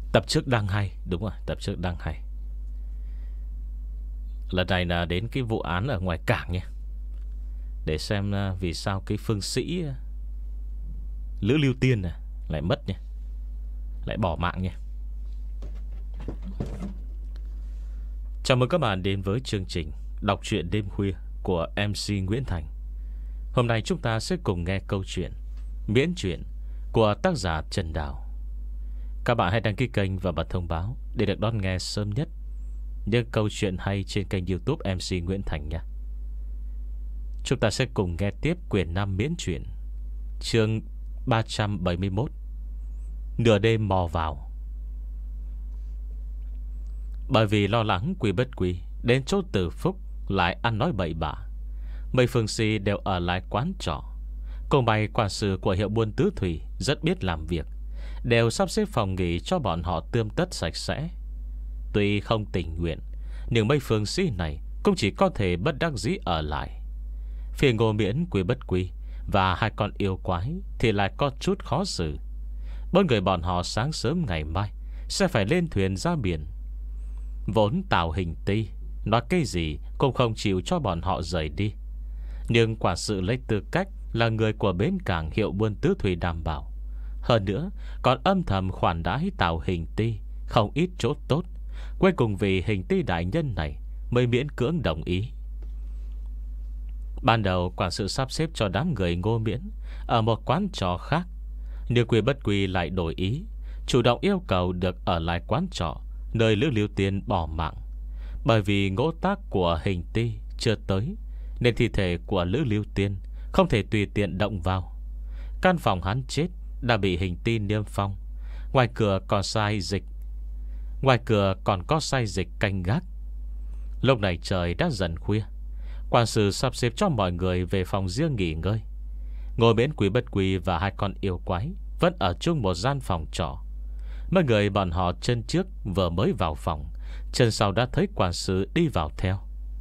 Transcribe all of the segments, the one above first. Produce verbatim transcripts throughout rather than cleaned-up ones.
Tập trước đang hay. Đúng rồi, tập trước đang hay. Lần này là đến cái vụ án ở ngoài cảng nha. Để xem vì sao cái phương sĩ Lữ Lưu Tiên này lại mất nha, lại bỏ mạng nha. Chào mừng các bạn đến với chương trình đọc truyện đêm khuya của em xê Nguyễn Thành. Hôm nay chúng ta sẽ cùng nghe câu chuyện Miễn truyện của tác giả Trần Đào. Các bạn hãy đăng ký kênh và bật thông báo để được đón nghe sớm nhất những câu chuyện hay trên kênh YouTube em xê Nguyễn Thành nha. Chúng ta sẽ cùng nghe tiếp quyển năm miễn truyện, chương ba trăm bảy mươi mốt, Nửa đêm mò vào. Bởi vì lo lắng Quy Bất Quy đến chỗ Từ Phúc lại ăn nói bậy bạ, mấy phương sĩ đều ở lại quán trọ. Cùng bày quản sự của hiệu buôn Tứ Thủy rất biết làm việc, đều sắp xếp phòng nghỉ cho bọn họ tươm tất sạch sẽ. Tuy không tình nguyện, nhưng mấy phương sĩ này cũng chỉ có thể bất đắc dĩ ở lại. Phía Ngô Miễn, Quy Bất Quy và hai con yêu quái thì lại có chút khó xử. Bốn người bọn họ sáng sớm ngày mai sẽ phải lên thuyền ra biển. Vốn Tào Hình Ti nói cái gì cũng không chịu cho bọn họ rời đi, nhưng quản sự lấy tư cách là người của bến cảng hiệu buôn Tứ Thủy đảm bảo, hơn nữa còn âm thầm khoản đãi Tào Hình Ti không ít chỗ tốt. Cuối cùng vì Hình Ti đại nhân này mới miễn cưỡng đồng ý. Ban đầu quản sự sắp xếp cho đám người Ngô Miễn ở một quán trọ khác, nhưng Quy Bất Quy lại đổi ý, chủ động yêu cầu được ở lại quán trọ nơi Lữ Lưu Tiên bỏ mạng. Bởi vì ngỗ tác của Hình Ti chưa tới, nên thi thể của Lữ Lưu Tiên không thể tùy tiện động vào. Căn phòng hắn chết đã bị Hình Ti niêm phong. Ngoài cửa còn sai dịch Ngoài cửa còn có sai dịch canh gác. Lúc này trời đã dần khuya, quản sự sắp xếp cho mọi người về phòng riêng nghỉ ngơi. Ngồi bên Quý Bất Quý và hai con yêu quái vẫn ở chung một gian phòng trọ. Mấy người bọn họ chân trước vừa mới vào phòng, chân sau đã thấy quản sự đi vào theo.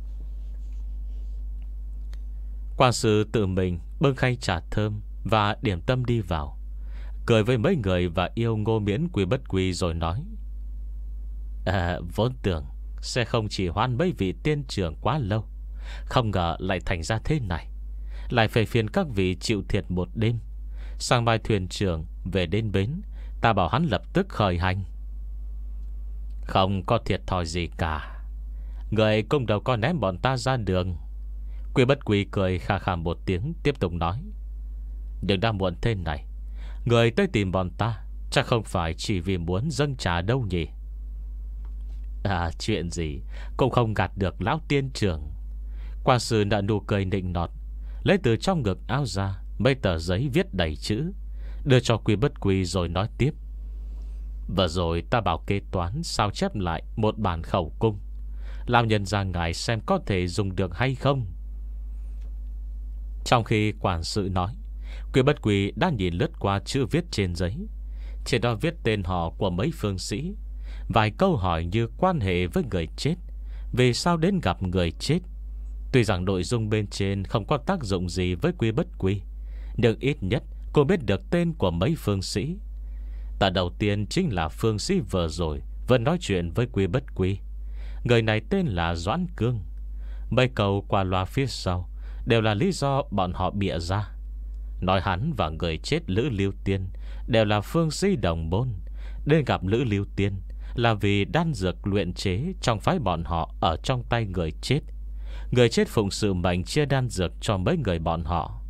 Quản sự tự mình bưng khay trà thơm và điểm tâm đi vào, cười với mấy người và yêu Ngô Miễn, Quý Bất Quý rồi nói: À, vốn tưởng sẽ không chỉ hoan mấy vị tiên trưởng quá lâu, không ngờ lại thành ra thế này. Lại phải phiền các vị chịu thiệt một đêm. Sang mai thuyền trưởng về đến bến, ta bảo hắn lập tức khởi hành. Không có thiệt thòi gì cả, người cũng đâu có ném bọn ta ra đường. Quy Bất Quy cười khà khà một tiếng, tiếp tục nói: Nhưng đã muộn thế này, người tới tìm bọn ta chắc không phải chỉ vì muốn dâng trà đâu nhỉ? À, chuyện gì cũng không gạt được lão tiên trưởng. Quản sự nợ nụ cười nịnh nọt, lấy từ trong ngực áo ra mấy tờ giấy viết đầy chữ, đưa cho Quy Bất Quy rồi nói tiếp: Vừa rồi ta bảo kế toán sao chép lại một bản khẩu cung, làm nhân ra ngài xem có thể dùng được hay không. Trong khi quản sự nói, Quy Bất Quy đã nhìn lướt qua chữ viết trên giấy. Trên đó viết tên họ của mấy phương sĩ, vài câu hỏi như quan hệ với người chết, vì sao đến gặp người chết. Tuy rằng nội dung bên trên không có tác dụng gì với Quy Bất Quy, nhưng ít nhất cô biết được tên của mấy phương sĩ. Tờ đầu tiên chính là phương sĩ vừa rồi vẫn nói chuyện với Quy Bất Quy. Người này tên là Doãn Cương. Mấy câu qua loa phía sau đều là lý do bọn họ bịa ra, nói hắn và người chết Lữ Lưu Tiên đều là phương sĩ đồng môn. Đến gặp Lữ Lưu Tiên là vì đan dược luyện chế trong phái bọn họ ở trong tay người chết. Người chết phụng sự mệnh chia đan dược cho mấy người bọn họ.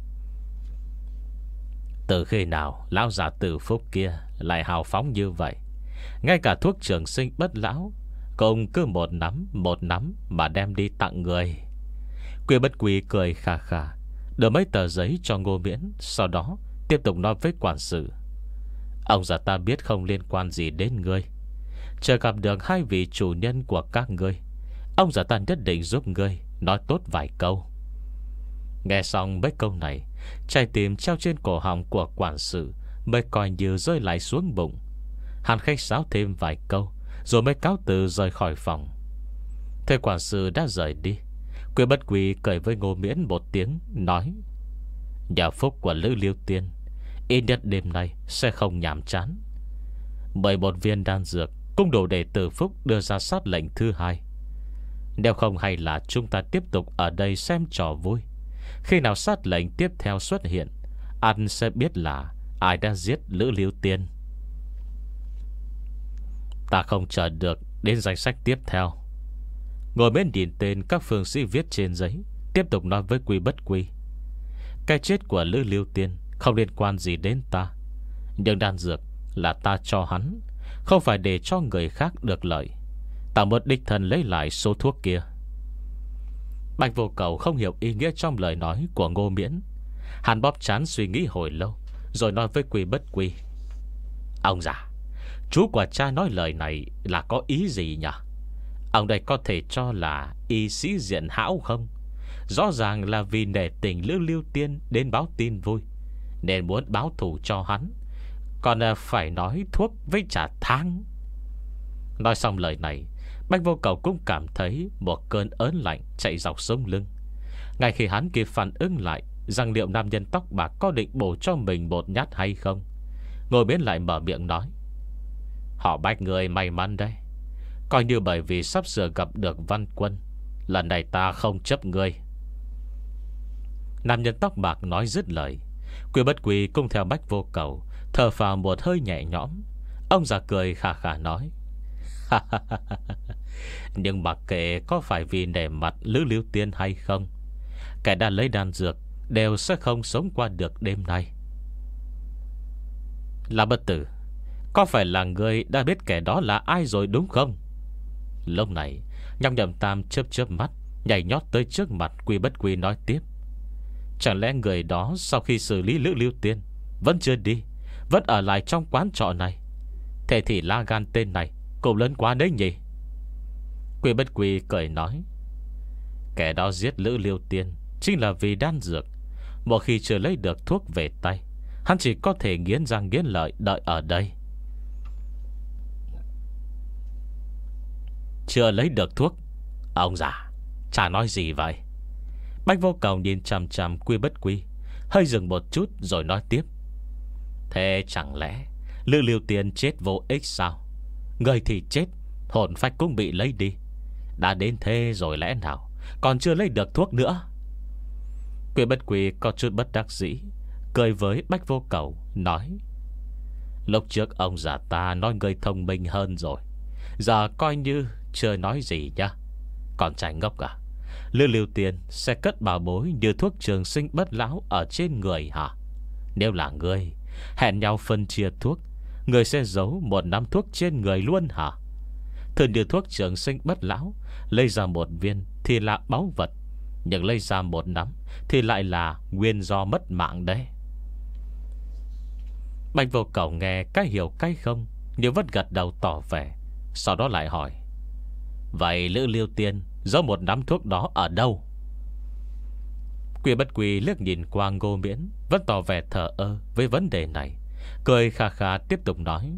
Từ khi nào lão già Từ Phúc kia lại hào phóng như vậy? Ngay cả thuốc trường sinh bất lão cũng cứ một nắm một nắm mà đem đi tặng người. Quy Bất Quy cười khà khà, đưa mấy tờ giấy cho Ngô Miễn, sau đó tiếp tục nói với quản sự: Ông già ta biết không liên quan gì đến ngươi. Chờ gặp được hai vị chủ nhân của các ngươi, ông già ta nhất định giúp ngươi nói tốt vài câu. Nghe xong mấy câu này, trái tim treo trên cổ họng của quản sự mới coi như rơi lại xuống bụng. Hắn khách sáo thêm vài câu rồi mới cáo từ rời khỏi phòng. Thế quản sự đã rời đi, Quy Bất Quy cười với Ngô Miễn một tiếng, nói: Nhà phúc của Lữ Liêu Tiên ít nhất đêm nay sẽ không nhàm chán. mười một viên đan dược cũng đủ để Từ Phúc đưa ra sát lệnh thứ hai. Nếu không, hay là chúng ta tiếp tục ở đây xem trò vui. Khi nào sát lệnh tiếp theo xuất hiện, anh sẽ biết là ai đã giết Lữ Lưu Tiên. Ta không chờ được đến danh sách tiếp theo. Ngồi bên nhìn tên các phương sĩ viết trên giấy, tiếp tục nói với Quy Bất Quy. Cái chết của Lữ Lưu Tiên không liên quan gì đến ta, nhưng đan dược là ta cho hắn, không phải để cho người khác được lợi. Ta muốn đích thân lấy lại số thuốc kia. Bạch Vô Cầu không hiểu ý nghĩa trong lời nói của Ngô Miễn. Hắn bóp trán suy nghĩ hồi lâu, rồi nói với Quy Bất Quy. Ông già, chú của cha nói lời này là có ý gì nhỉ? Ông đây có thể cho là y sĩ diện hão không? Rõ ràng là vì nể tình Lữ Lưu Tiên đến báo tin vui, nên muốn báo thù cho hắn, còn phải nói thuốc với trà thang. Nói xong lời này, Bạch Vô Cầu cũng cảm thấy một cơn ớn lạnh chạy dọc sống lưng. Ngay khi hắn kịp phản ứng lại rằng liệu nam nhân tóc bạc có định bổ cho mình một nhát hay không, Ngồi Miễn lại mở miệng nói. Họ Bạch người may mắn đấy. Coi như bởi vì sắp sửa gặp được Văn Quân, lần này ta không chấp ngươi. Nam nhân tóc bạc nói dứt lời, Quy Bất Quy cùng theo Bạch Vô Cầu thở phào một hơi nhẹ nhõm. Ông già cười khà khà nói. Nhưng mặc kệ có phải vì nể mặt Lữ Lưu Tiên hay không, kẻ đã lấy đan dược đều sẽ không sống qua được đêm nay. Là Bất Tử, có phải là ngươi đã biết kẻ đó là ai rồi đúng không? Lúc này Nhong Nhậm Tam chớp chớp mắt, nhảy nhót tới trước mặt Quy Bất Quy nói tiếp. Chẳng lẽ người đó sau khi xử lý Lữ Lưu Tiên vẫn chưa đi, vẫn ở lại trong quán trọ này? Thế thì la gan tên này cũng lớn quá đấy nhỉ? Quy Bất Quy cười nói. Kẻ đó giết Lữ Lưu Tiên chính là vì đan dược. Một khi chưa lấy được thuốc về tay, hắn chỉ có thể nghiến răng nghiến lợi đợi ở đây. Chưa lấy được thuốc? Ông già, chả nói gì vậy? Bạch Vô Cầu nhìn chằm chằm Quy Bất Quy, hơi dừng một chút rồi nói tiếp. Thế chẳng lẽ Lữ Lưu Tiên chết vô ích sao? Người thì chết, hồn phách cũng bị lấy đi. Đã đến thế rồi lẽ nào còn chưa lấy được thuốc nữa? Quy Bất Quy có chút bất đắc dĩ, cười với Bạch Vô Cầu nói. Lúc trước ông già ta nói người thông minh hơn rồi, giờ coi như chưa nói gì nhá. Còn trai ngốc à? Lữ Lưu Tiên sẽ cất bảo bối như thuốc trường sinh bất lão ở trên người hả? Nếu là ngươi, hẹn nhau phân chia thuốc, người sẽ giấu một nắm thuốc trên người luôn hả? Thường như thuốc trường sinh bất lão, lấy ra một viên thì là báu vật, nhưng lấy ra một nắm thì lại là nguyên do mất mạng đấy. Bạch Vô Cầu nghe cái hiểu cái không, nhưng vẫn gật đầu tỏ vẻ. Sau đó lại hỏi. Vậy Lữ Lưu Tiên giấu một nắm thuốc đó ở đâu? Quy Bất Quy liếc nhìn qua Ngô Miễn, vẫn tỏ vẻ thờ ơ với vấn đề này, cười khà khà tiếp tục nói.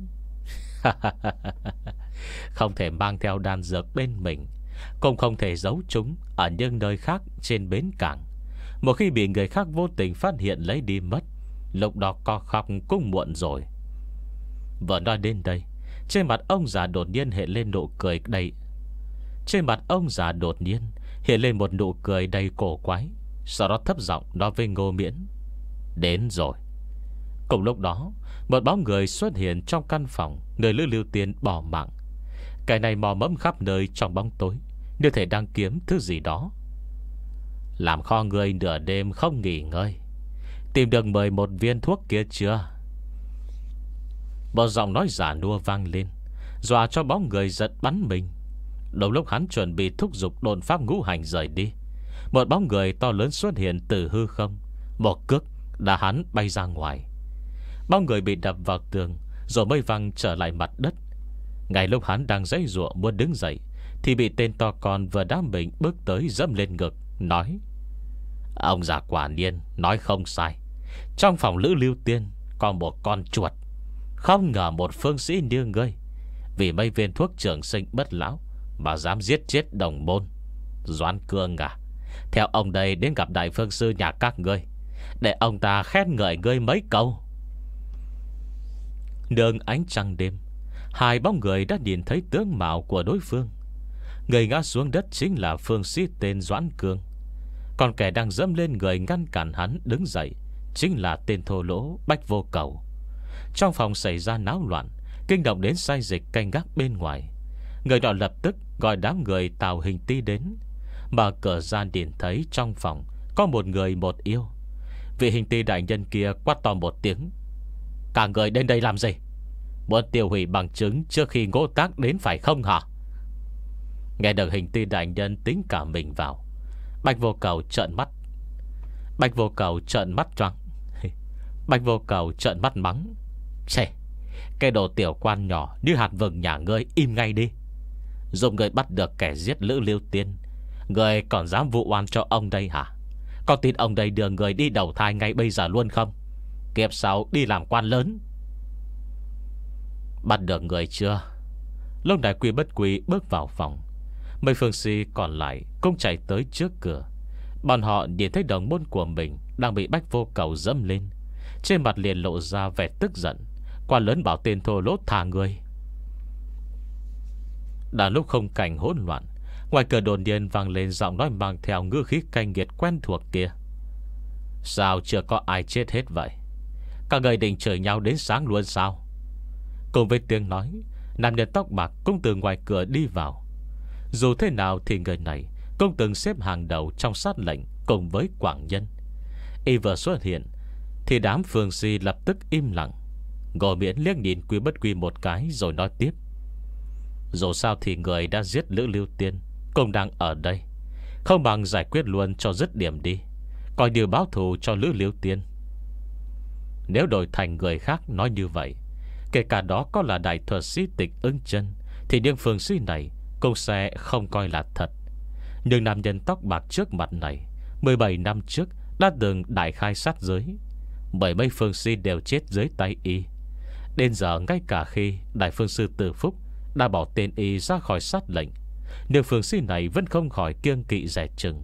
Không thể mang theo đan dược bên mình, cũng không thể giấu chúng ở những nơi khác trên bến cảng. Một khi bị người khác vô tình phát hiện lấy đi mất, lúc đó co khóc cũng muộn rồi. Vừa nói đến đây, trên mặt ông già đột nhiên hiện lên nụ cười đầy Trên mặt ông già đột nhiên hiện lên một nụ cười đầy cổ quái. Sau đó thấp giọng nói với Ngô Miễn. Đến rồi. Cùng lúc đó, một bóng người xuất hiện trong căn phòng nơi Lữ Lưu Tiên bỏ mạng. Cái này mò mẫm khắp nơi trong bóng tối, như thể đang kiếm thứ gì đó. Làm kho người nửa đêm không nghỉ ngơi, tìm được mười một viên thuốc kia chưa? Một giọng nói giả nua vang lên, dọa cho bóng người giật bắn mình. Đúng lúc hắn chuẩn bị thúc giục độn pháp ngũ hành rời đi, một bóng người to lớn xuất hiện từ hư không, một cước đã hắn bay ra ngoài. Bóng người bị đập vào tường, rồi mới văng trở lại mặt đất. Ngay lúc hắn đang giãy giụa muốn đứng dậy, thì bị tên to con vừa đá mình bước tới dẫm lên ngực, nói. Ông già quả nhiên nói không sai. Trong phòng Lữ Lưu Tiên còn một con chuột. Không ngờ một phương sĩ như ngươi, vì mấy viên thuốc trường sinh bất lão mà dám giết chết đồng môn. Doãn Cương à, theo ông đây đến gặp đại phương sư nhà các ngươi, để ông ta khen ngợi ngươi mấy câu. Nương ánh trăng đêm, Hai bóng người đã nhìn thấy tướng mạo của đối phương. Người ngã xuống đất chính là phương sĩ tên Doãn Cương. Còn kẻ đang dẫm lên người ngăn cản hắn đứng dậy chính là tên thô lỗ Bách Vô Cầu. Trong phòng xảy ra náo loạn, kinh động đến sai dịch canh gác bên ngoài. Người đó lập tức gọi đám người Tào Hình Ti đến. Mở cửa ra nhìn thấy trong phòng có một người một yêu. Vị Hình Ti đại nhân kia quát to một tiếng: "Cả người đến đây làm gì? Muốn tiêu hủy bằng chứng trước khi Ngô Tác đến phải không hả?" Nghe được Hình Ti đại nhân tính cả mình vào, Bạch Vô Cầu trợn mắt. Bạch Vô Cầu trợn mắt choang. Bạch Vô Cầu trợn mắt mắng: "Chê, cái đồ tiểu quan nhỏ như hạt vừng nhà ngươi im ngay đi. Dùng người bắt được kẻ giết Lữ Liêu Tiên, người còn dám vụ oan cho ông đây hả? Có tin ông đây đưa người đi đầu thai ngay bây giờ luôn không? Kiếp sau đi làm quan lớn." Bắt được người chưa? Lúc Đại Quy Bất Quy bước vào phòng, mấy phương sĩ còn lại cũng chạy tới trước cửa. Bọn họ nhìn thấy đồng môn của mình đang bị Bách Vô Cầu dẫm lên, trên mặt liền lộ ra vẻ tức giận. Quan lớn bảo tên thô lỗ thả người. Đã lúc không cảnh hỗn loạn, ngoài cửa đột nhiên vang lên giọng nói mang theo ngữ khí cay nghiệt quen thuộc kia: "Sao chưa có ai chết hết vậy? Các người định chửi nhau đến sáng luôn sao?" Cùng với tiếng nói, nam nhân tóc bạc cũng từ ngoài cửa đi vào. Dù thế nào thì người này cũng từng xếp hàng đầu trong sát lệnh cùng với Quảng Nhân. Y vừa xuất hiện thì đám phương si lập tức im lặng. Ngô Miễn liếc nhìn Quy Bất Quy một cái rồi nói tiếp: "Dù sao thì người đã giết Lữ Liêu Tiên cũng đang ở đây, không bằng giải quyết luôn cho dứt điểm đi, coi điều báo thù cho Lữ Liêu Tiên. Nếu đổi thành người khác nói như vậy, kể cả đó có là đại thuật sĩ Tịch Ưng Chân, thì những phương sĩ này cũng sẽ không coi là thật. Nhưng nam nhân tóc bạc trước mặt này mười bảy năm trước đã từng đại khai sát giới, bởi mấy phương sĩ đều chết dưới tay y. Đến giờ ngay cả khi đại phương sư Từ Phúc đã bỏ tên y ra khỏi sát lệnh, nhưng phương sĩ này vẫn không khỏi kiêng kỵ dè chừng.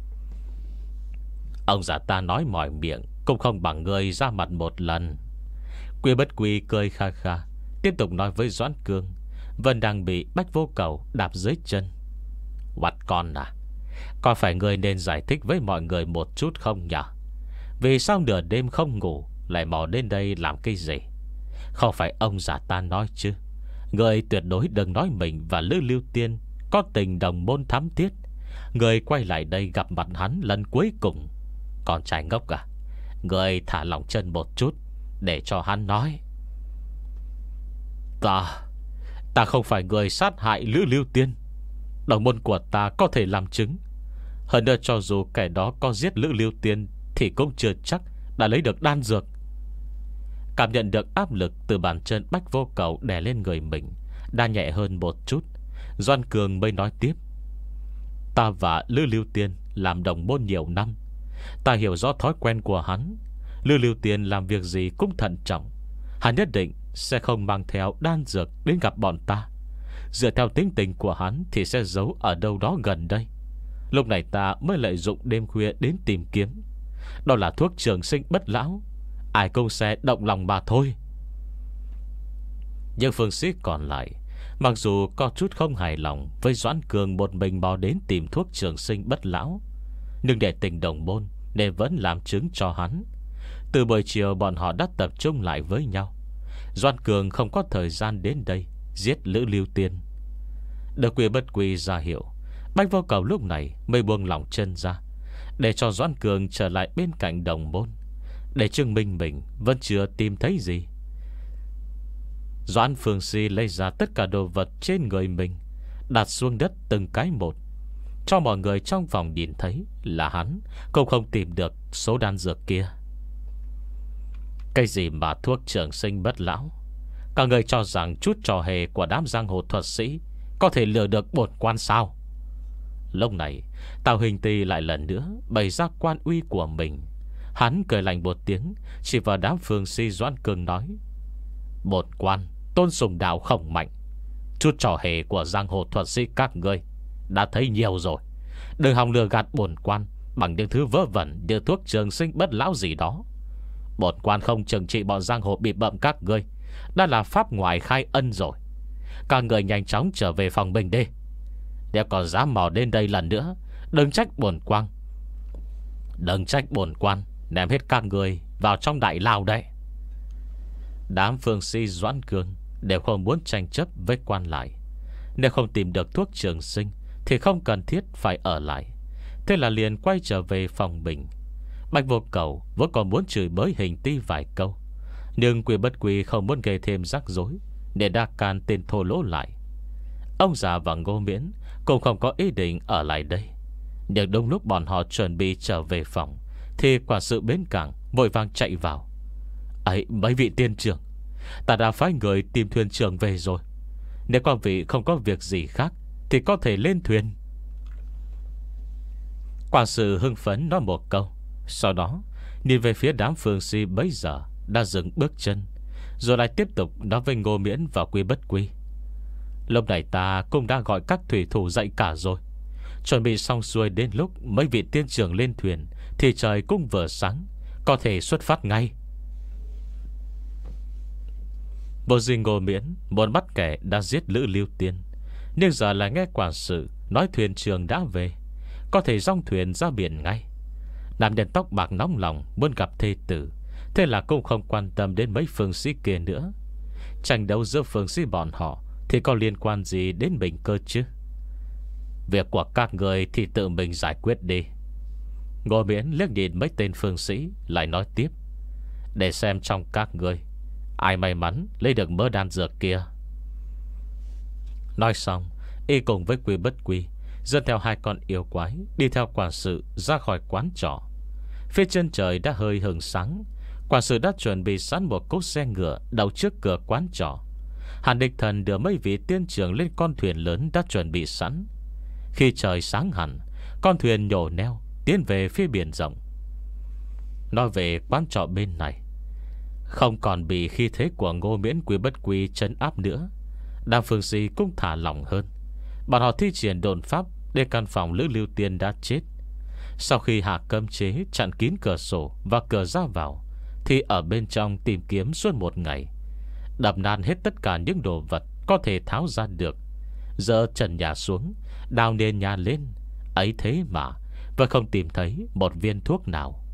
Ông già ta nói mỏi miệng cũng không bằng người ra mặt một lần." Quy Bất Quy cười kha kha, tiếp tục nói với Doãn Cương vẫn đang bị Bách Vô Cầu đạp dưới chân: "Quạt con à, có phải người nên giải thích với mọi người một chút không nhỉ? Vì sao nửa đêm không ngủ lại mò đến đây làm cái gì? Không phải ông già ta nói chứ, người tuyệt đối đừng nói mình và Lữ Liêu Tiên có tình đồng môn thắm thiết. Người quay lại đây gặp mặt hắn lần cuối cùng. Con trai ngốc à, người thả lỏng chân một chút để cho hắn nói." Ta Ta không phải người sát hại Lữ Liêu Tiên. Đồng môn của ta có thể làm chứng. Hơn nữa cho dù kẻ đó có giết Lữ Liêu Tiên thì cũng chưa chắc đã lấy được đan dược. Cảm nhận được áp lực từ bàn chân Bách Vô Cầu đè lên người mình đã nhẹ hơn một chút, Doan Cường mới nói tiếp: "Ta và Lữ Liêu Tiên làm đồng môn nhiều năm, ta hiểu rõ thói quen của hắn. Lữ Liêu Tiên làm việc gì cũng thận trọng. Hắn nhất định sẽ không mang theo đan dược đến gặp bọn ta. Dựa theo tính tình của hắn thì sẽ giấu ở đâu đó gần đây. Lúc này ta mới lợi dụng đêm khuya đến tìm kiếm. Đó là thuốc trường sinh bất lão, ai cũng sẽ động lòng mà thôi." Nhưng phương sĩ còn lại mặc dù có chút không hài lòng với Doãn Cường một mình bò đến tìm thuốc trường sinh bất lão, nhưng để tình đồng môn nên vẫn làm chứng cho hắn. Từ buổi chiều bọn họ đã tập trung lại với nhau. Doãn Cường không có thời gian đến đây giết Lữ Liêu Tiên. Được Quy Bất Quy ra hiệu, Bách Vô Cầu lúc này mới buông lỏng chân ra, để cho Doãn Cường trở lại bên cạnh đồng môn, để chứng minh mình vẫn chưa tìm thấy gì. Doãn Phương Si lấy ra tất cả đồ vật trên người mình, đặt xuống đất từng cái một, cho mọi người trong phòng nhìn thấy là hắn cũng không tìm được số đan dược kia. Cái gì mà thuốc trường sinh bất lão? Cả người cho rằng chút trò hề của đám giang hồ thuật sĩ có thể lừa được bổn quan sao? Lúc này Tào Hình Tì lại lần nữa bày ra quan uy của mình. Hắn cười lạnh một tiếng, chỉ vào đám phương si Doãn Cường nói: "Bổn quan tôn sùng đạo không mạnh, chút trò hề của giang hồ thuật sĩ các ngươi đã thấy nhiều rồi. Đừng hòng lừa gạt bổn quan bằng những thứ vớ vẩn như thuốc trường sinh bất lão gì đó. Bổn quan không trừng trị bọn giang hồ bị bậm các ngươi đã là pháp ngoài khai ân rồi. Các người nhanh chóng trở về phòng mình đi. Nếu còn dám mò đến đây lần nữa, đừng trách bổn quan Đừng trách bổn quan ném hết các người vào trong đại lao đây. Đám phương sĩ Doãn Cương đều không muốn tranh chấp với quan lại. Nếu không tìm được thuốc trường sinh thì không cần thiết phải ở lại. Thế là liền quay trở về phòng mình. Bạch Vô Cầu vẫn còn muốn chửi bới Hình Ti vài câu, nhưng Quy Bất Quy không muốn gây thêm rắc rối, nên đã can tên thô lỗ lại. Ông già và Ngô Miễn cũng không có ý định ở lại đây. Nhưng đúng lúc bọn họ chuẩn bị trở về phòng thì quản sự bến cảng vội vàng chạy vào. Ấy, mấy vị tiên trưởng, ta đã phái người tìm thuyền trưởng về rồi. Nếu các vị không có việc gì khác thì có thể lên thuyền. Quản sự hưng phấn nói một câu, sau đó nhìn về phía đám phương si bấy giờ đã dừng bước chân, rồi lại tiếp tục nói với Ngô Miễn và Quy Bất Quy. Lúc này ta cũng đã gọi các thủy thủ dậy cả rồi, chuẩn bị xong xuôi. Đến lúc mấy vị tiên trưởng lên thuyền thì trời cũng vừa sáng, có thể xuất phát ngay. Vô gì Ngô Miễn muốn bắt kẻ đã giết Lữ Lưu Tiên, nhưng giờ là nghe quản sự nói thuyền trưởng đã về, có thể dong thuyền ra biển ngay. Nam nhân tóc bạc nóng lòng muốn gặp thê tử, thế là cũng không quan tâm đến mấy phương sĩ kia nữa. Tranh đấu giữa phương sĩ bọn họ thì có liên quan gì đến mình cơ chứ? Việc của các người thì tự mình giải quyết đi. Ngô Miễn liếc nhìn mấy tên phương sĩ, lại nói tiếp, để xem trong các người ai may mắn lấy được mớ đan dược kia. Nói xong, y cùng với Quy Bất Quy dẫn theo hai con yêu quái đi theo quản sự ra khỏi quán trọ. Phía chân trời đã hơi hừng sáng. Quản sự đã chuẩn bị sẵn một cỗ xe ngựa đậu trước cửa quán trọ. Hàn Địch Thần đưa mấy vị tiên trưởng lên con thuyền lớn đã chuẩn bị sẵn. Khi trời sáng hẳn, con thuyền nhổ neo tiến về phía biển rộng. Nói về quán trọ bên này, không còn bị khí thế của Ngô Miễn Quy Bất Quy trấn áp nữa. Đàm phương sĩ cũng thả lỏng hơn. Bọn họ thi triển đồn pháp để căn phòng Lữ Lưu Tiên đã chết. Sau khi hạ cấm chế chặn kín cửa sổ và cửa ra vào, thì ở bên trong tìm kiếm suốt một ngày, đập nát hết tất cả những đồ vật có thể tháo ra được, dỡ trần nhà xuống, đào nền nhà lên. Ấy thế mà vẫn không tìm thấy một viên thuốc nào.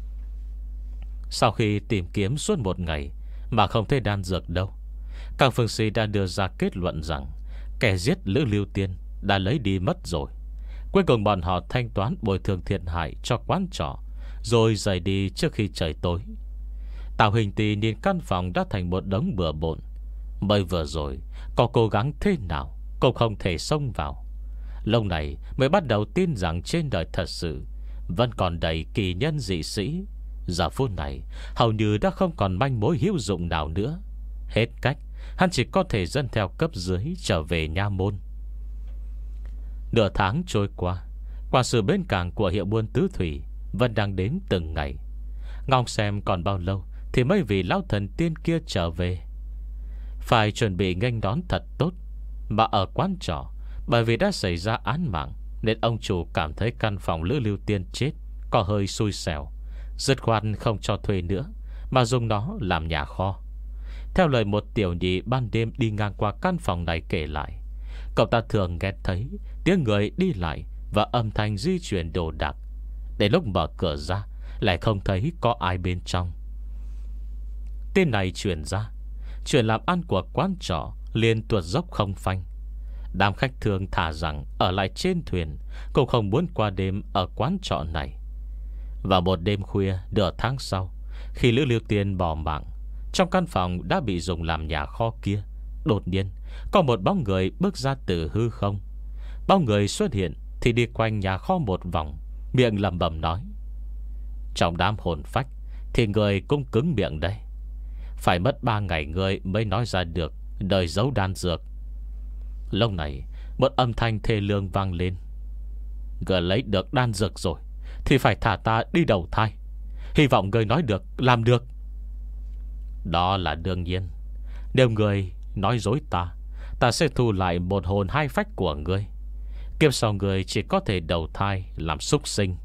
Sau khi tìm kiếm suốt một ngày mà không thấy đan dược đâu, các phương sĩ đã đưa ra kết luận rằng kẻ giết Lữ Lưu Tiên đã lấy đi mất rồi. Cuối cùng bọn họ thanh toán bồi thường thiệt hại cho quán trọ, rồi rời đi trước khi trời tối. Tào Hình Tì nhìn căn phòng đã thành một đống bừa bộn. Mới vừa rồi có cố gắng thế nào cũng không thể xông vào. Lâu này mới bắt đầu tin rằng trên đời thật sự vẫn còn đầy kỳ nhân dị sĩ. Giờ phút này hầu như đã không còn manh mối hữu dụng nào nữa. Hết cách, hắn chỉ có thể dẫn theo cấp dưới trở về nha môn. Nửa tháng trôi qua, quản sự bến cảng của hiệu buôn Tứ Thủy vẫn đang đến từng ngày, ngóng xem còn bao lâu thì mấy vị lão thần tiên kia trở về. Phải chuẩn bị nghênh đón thật tốt. Mà ở quán trọ, bởi vì đã xảy ra án mạng, nên ông chủ cảm thấy căn phòng Lữ Lưu Tiên chết có hơi xui xẻo, dứt khoát không cho thuê nữa, mà dùng nó làm nhà kho. Theo lời một tiểu nhị ban đêm đi ngang qua căn phòng này kể lại, cậu ta thường nghe thấy tiếng người đi lại và âm thanh di chuyển đồ đạc. Đến lúc mở cửa ra lại không thấy có ai bên trong. Tin này truyền ra, chuyện làm ăn của quán trọ liền tuột dốc không phanh. Đám khách thường thả rằng ở lại trên thuyền cũng không muốn qua đêm ở quán trọ này. Vào một đêm khuya nửa tháng sau, khi Lữ Lưu Tiên bỏ mạng, trong căn phòng đã bị dùng làm nhà kho kia, đột nhiên có một bóng người bước ra từ hư không. Bóng người xuất hiện thì đi quanh nhà kho một vòng, miệng lẩm bẩm nói: trong đám hồn phách thì người cũng cứng miệng đây. Phải mất ba ngày người mới nói ra được đời giấu đan dược. Lúc này một âm thanh thê lương vang lên: người lấy được đan dược rồi thì phải thả ta đi đầu thai. Hy vọng người nói được làm được. Đó là đương nhiên. Nếu người nói dối ta, ta sẽ thu lại một hồn hai phách của người. Kiếp sau người chỉ có thể đầu thai làm súc sinh.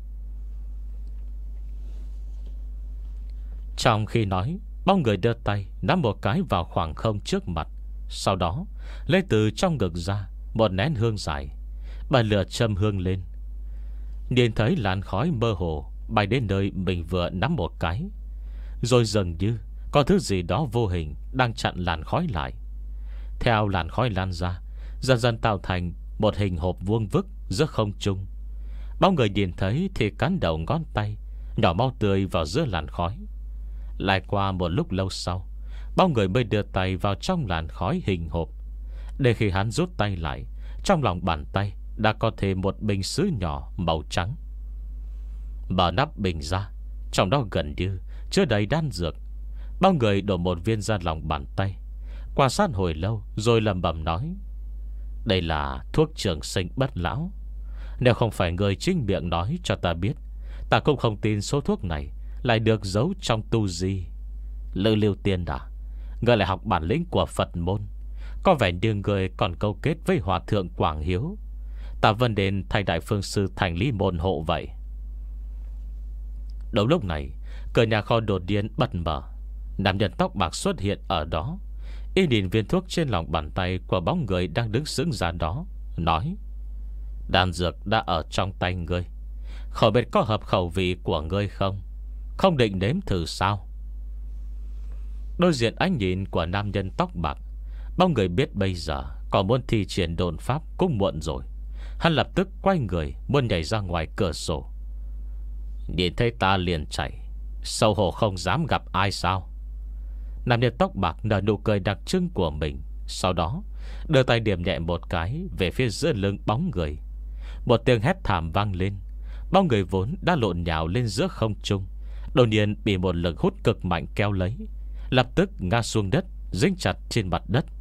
Trong khi nói, bóng người đưa tay nắm một cái vào khoảng không trước mặt, Sau đó lấy từ trong ngực ra một nén hương dài, bà lửa châm hương lên. Nhìn thấy làn khói mơ hồ bay đến nơi mình vừa nắm một cái, rồi dường như có thứ gì đó vô hình đang chặn làn khói lại. Theo làn khói lan ra, dần dần tạo thành một hình hộp vuông vức giữa không trung. Bao người nhìn thấy thì cắn đầu ngón tay, nhỏ máu tươi vào giữa làn khói. Lại qua một lúc lâu sau, bao người mới đưa tay vào trong làn khói hình hộp. Để khi hắn rút tay lại, trong lòng bàn tay đã có thêm một bình sứ nhỏ màu trắng. Mở nắp bình ra, trong đó gần như chứa đầy đan dược. Bao người đổ một viên ra lòng bàn tay, quan sát hồi lâu rồi lẩm bẩm nói: đây là thuốc trường sinh bất lão. Nếu không phải người chính miệng nói cho ta biết, ta cũng không tin số thuốc này lại được giấu trong tu di. Lư Lưu Tiên à, người lại học bản lĩnh của Phật môn, có vẻ như người còn câu kết với Hòa thượng Quảng Hiếu. Ta vân đến thay đại phương sư thành lý môn hộ vậy. Đúng lúc này, cửa nhà kho đột nhiên bật mở. Nam nhân tóc bạc xuất hiện ở đó. Y nhìn viên thuốc trên lòng bàn tay của bóng người đang đứng sững ra đó, nói: đan dược đã ở trong tay ngươi, khỏi biết có hợp khẩu vị của ngươi không? Không định nếm thử sao? Đối diện ánh nhìn của nam nhân tóc bạc, bóng người biết bây giờ còn muốn thi triển đồn pháp cũng muộn rồi. Hắn lập tức quay người muốn nhảy ra ngoài cửa sổ. Nhìn thấy ta liền chạy, xấu hổ không dám gặp ai sao? Nam nhân tóc bạc nở nụ cười đặc trưng của mình, sau đó đưa tay điểm nhẹ một cái về phía giữa lưng bóng người. Một tiếng hét thảm vang lên. Bóng người vốn đã lộn nhào lên giữa không trung, đột nhiên bị một lực hút cực mạnh kéo lấy, lập tức ngã xuống đất, dính chặt trên mặt đất.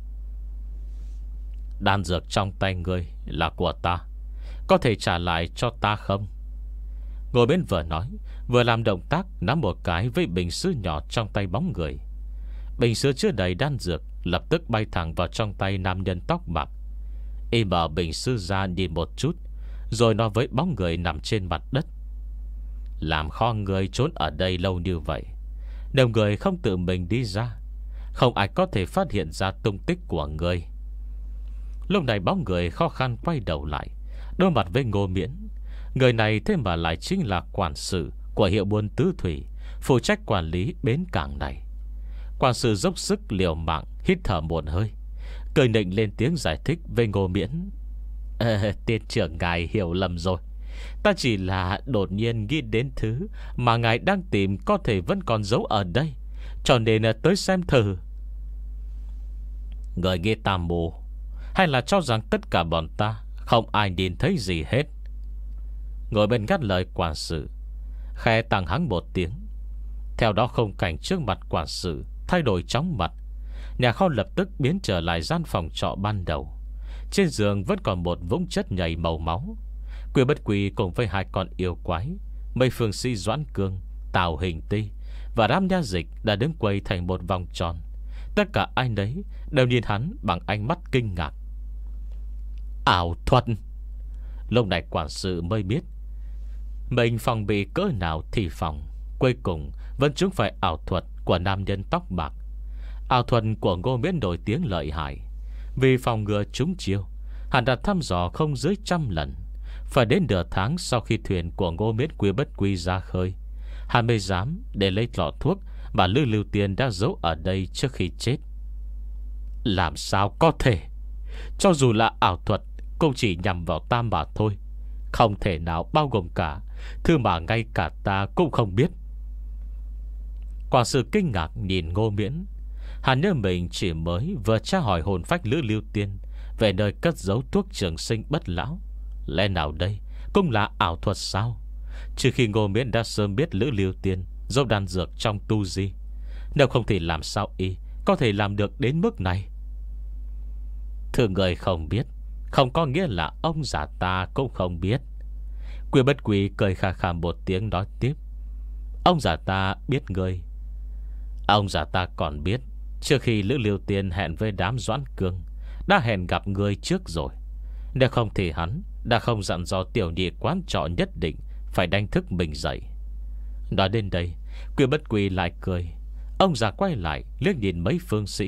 Đan dược trong tay ngươi là của ta, có thể trả lại cho ta không? Ngồi bên vừa nói, vừa làm động tác nắm một cái với bình sứ nhỏ trong tay bóng người. Bình sứ chứa đầy đan dược lập tức bay thẳng vào trong tay nam nhân tóc bạc. Y mở bình sứ ra nhìn một chút, rồi nói với bóng người nằm trên mặt đất: làm kho người trốn ở đây lâu như vậy, nếu người không tự mình đi ra, không ai có thể phát hiện ra tung tích của người. Lúc này bóng người khó khăn quay đầu lại, đối mặt với Ngô Miễn. Người này thế mà lại chính là quản sự của hiệu buôn Tứ Thủy, phụ trách quản lý bến cảng này. Quản sự dốc sức liều mạng hít thở một hơi, cười nịnh lên tiếng giải thích với Ngô Miễn: à, tiên trưởng ngài hiểu lầm rồi. Ta chỉ là đột nhiên nghĩ đến thứ mà ngài đang tìm có thể vẫn còn giấu ở đây, cho nên tới xem thử. Người nghe ta mù, hay là cho rằng tất cả bọn ta không ai nhìn thấy gì hết? Ngồi bên ngắt lời quản sự, khẽ tăng hắng một tiếng. Theo đó không cảnh trước mặt quản sự thay đổi chóng mặt. Nhà kho lập tức biến trở lại gian phòng trọ ban đầu. Trên giường vẫn còn một vũng chất nhầy màu máu. Quy Bất Quy cùng với hai con yêu quái, Mây Phương Si, Doãn Cương, Tào Hình Ti và Đám Nha Dịch đã đứng quay thành một vòng tròn. Tất cả ai nấy đều nhìn hắn bằng ánh mắt kinh ngạc. Ảo thuật! Lúc này quản sự mới biết mình phòng bị cỡ nào thì phòng, cuối cùng vẫn chúng phải ảo thuật của nam nhân tóc bạc. Ảo thuật của Ngô Miễn nổi tiếng lợi hại. Vì phòng ngừa trúng chiêu, hắn đã thăm dò không dưới trăm lần. Phải đến nửa tháng sau khi thuyền của Ngô Miễn Quy Bất Quy ra khơi, hắn mới dám để lấy lọ thuốc mà Lư Lưu Tiên đã giấu ở đây trước khi chết. Làm sao có thể? Cho dù là ảo thuật cũng chỉ nhằm vào ta mà thôi, không thể nào bao gồm cả thứ mà ngay cả ta cũng không biết. Quản sự kinh ngạc nhìn Ngô Miễn. Hắn nhớ mình chỉ mới vừa tra hỏi hồn phách Lữ Lưu Tiên về nơi cất giấu thuốc trường sinh bất lão. Lẽ nào đây cũng là ảo thuật sao? Trừ khi Ngô Miễn đã sớm biết Lữ Lưu Tiên giấu đan dược trong tu di, nếu không thì làm sao y có thể làm được đến mức này? Thưa người không biết, không có nghĩa là ông già ta cũng không biết. Quy Bất Quy cười khà khà một tiếng nói tiếp: ông già ta biết người. Ông già ta còn biết trước khi Lữ Lưu Tiên hẹn với đám Doãn Cương, đã hẹn gặp người trước rồi. Nếu không thì hắn đã không dặn dò tiểu nhị quán trọ nhất định phải đánh thức mình dậy. Nói đến đây, Quy Bất Quy lại cười. Ông già quay lại liếc nhìn mấy phương sĩ,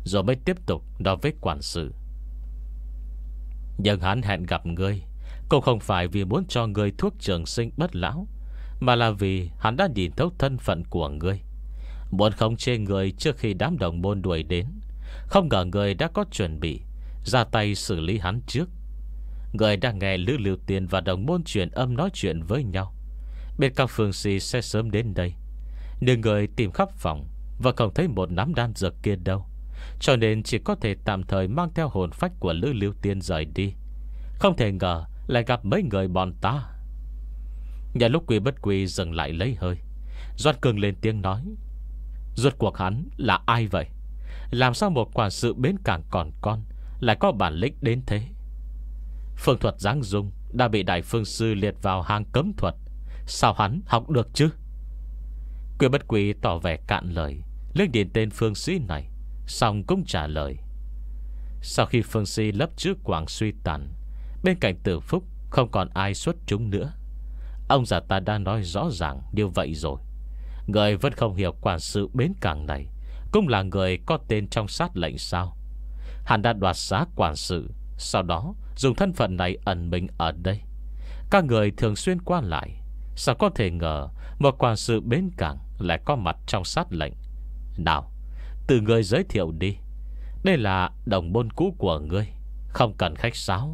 rồi mới tiếp tục nói với quản sự. Nhưng hắn hẹn gặp ngươi cũng không phải vì muốn cho ngươi thuốc trường sinh bất lão, mà là vì hắn đã nhìn thấu thân phận của ngươi, muốn khống chế người trước khi đám đồng môn đuổi đến. Không ngờ người đã có chuẩn bị, ra tay xử lý hắn trước. Người đang nghe Lữ Lưu Tiên và đồng môn truyền âm nói chuyện với nhau, bên các phương sĩ sẽ sớm đến đây. Nhưng người tìm khắp phòng và không thấy một nắm đan dược kia đâu, cho nên chỉ có thể tạm thời mang theo hồn phách của Lữ Lưu Tiên rời đi. Không thể ngờ lại gặp mấy người bọn ta. Nhà lúc Quy Bất Quy dừng lại lấy hơi, Doan Cường lên tiếng nói: rốt cuộc hắn là ai vậy? Làm sao một quản sự bến cảng còn con lại có bản lĩnh đến thế? Phương thuật giáng dung đã bị đại phương sư liệt vào hàng cấm thuật, sao hắn học được chứ? Quy Bất Quy tỏ vẻ cạn lời, liếc nhìn tên phương sĩ này, xong cũng trả lời. Sau khi phương sĩ lấp chữ quảng suy tàn, bên cạnh Tử Phúc không còn ai xuất chúng nữa. Ông già ta đã nói rõ ràng như vậy rồi. Người vẫn không hiểu quản sự bến cảng này cũng là người có tên trong sát lệnh sao? Hắn đã đoạt xá quản sự, sau đó dùng thân phận này ẩn mình ở đây. Các người thường xuyên qua lại, sao có thể ngờ một quản sự bến cảng lại có mặt trong sát lệnh? Nào, từ người giới thiệu đi. Đây là đồng môn cũ của ngươi, không cần khách sáo.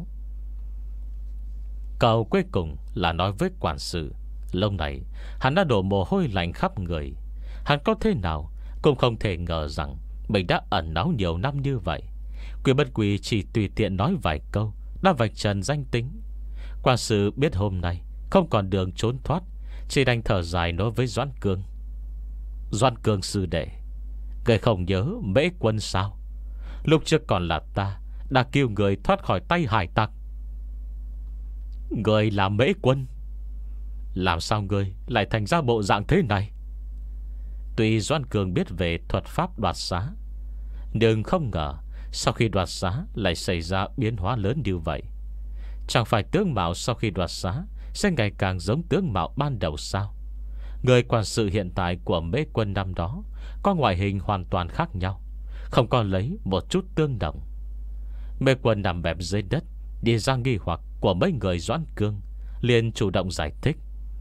Câu cuối cùng là nói với quản sự. Lâu này hắn đã đổ mồ hôi lạnh khắp người. Hắn có thế nào cũng không thể ngờ rằng mình đã ẩn náu nhiều năm như vậy. Quy Bất Quy chỉ tùy tiện nói vài câu đã vạch trần danh tính. Quản sự biết hôm nay không còn đường trốn thoát, chỉ đành thở dài nói với Doãn Cương: Doãn Cương sư đệ, người không nhớ Mễ Quân sao? Lúc trước còn là ta đã kêu người thoát khỏi tay hải tặc. Người là Mễ Quân? Làm sao ngươi lại thành ra bộ dạng thế này? Tuy Doãn Cường biết về thuật pháp đoạt xá, nhưng không ngờ sau khi đoạt xá lại xảy ra biến hóa lớn như vậy. Chẳng phải tướng mạo sau khi đoạt xá sẽ ngày càng giống tướng mạo ban đầu sao? Người quản sự hiện tại của Mễ Quân năm đó có ngoại hình hoàn toàn khác nhau, không còn lấy một chút tương đồng. Mễ Quân nằm bẹp dưới đất, đi ra nghi hoặc của mấy người Doãn Cương, liền chủ động giải thích: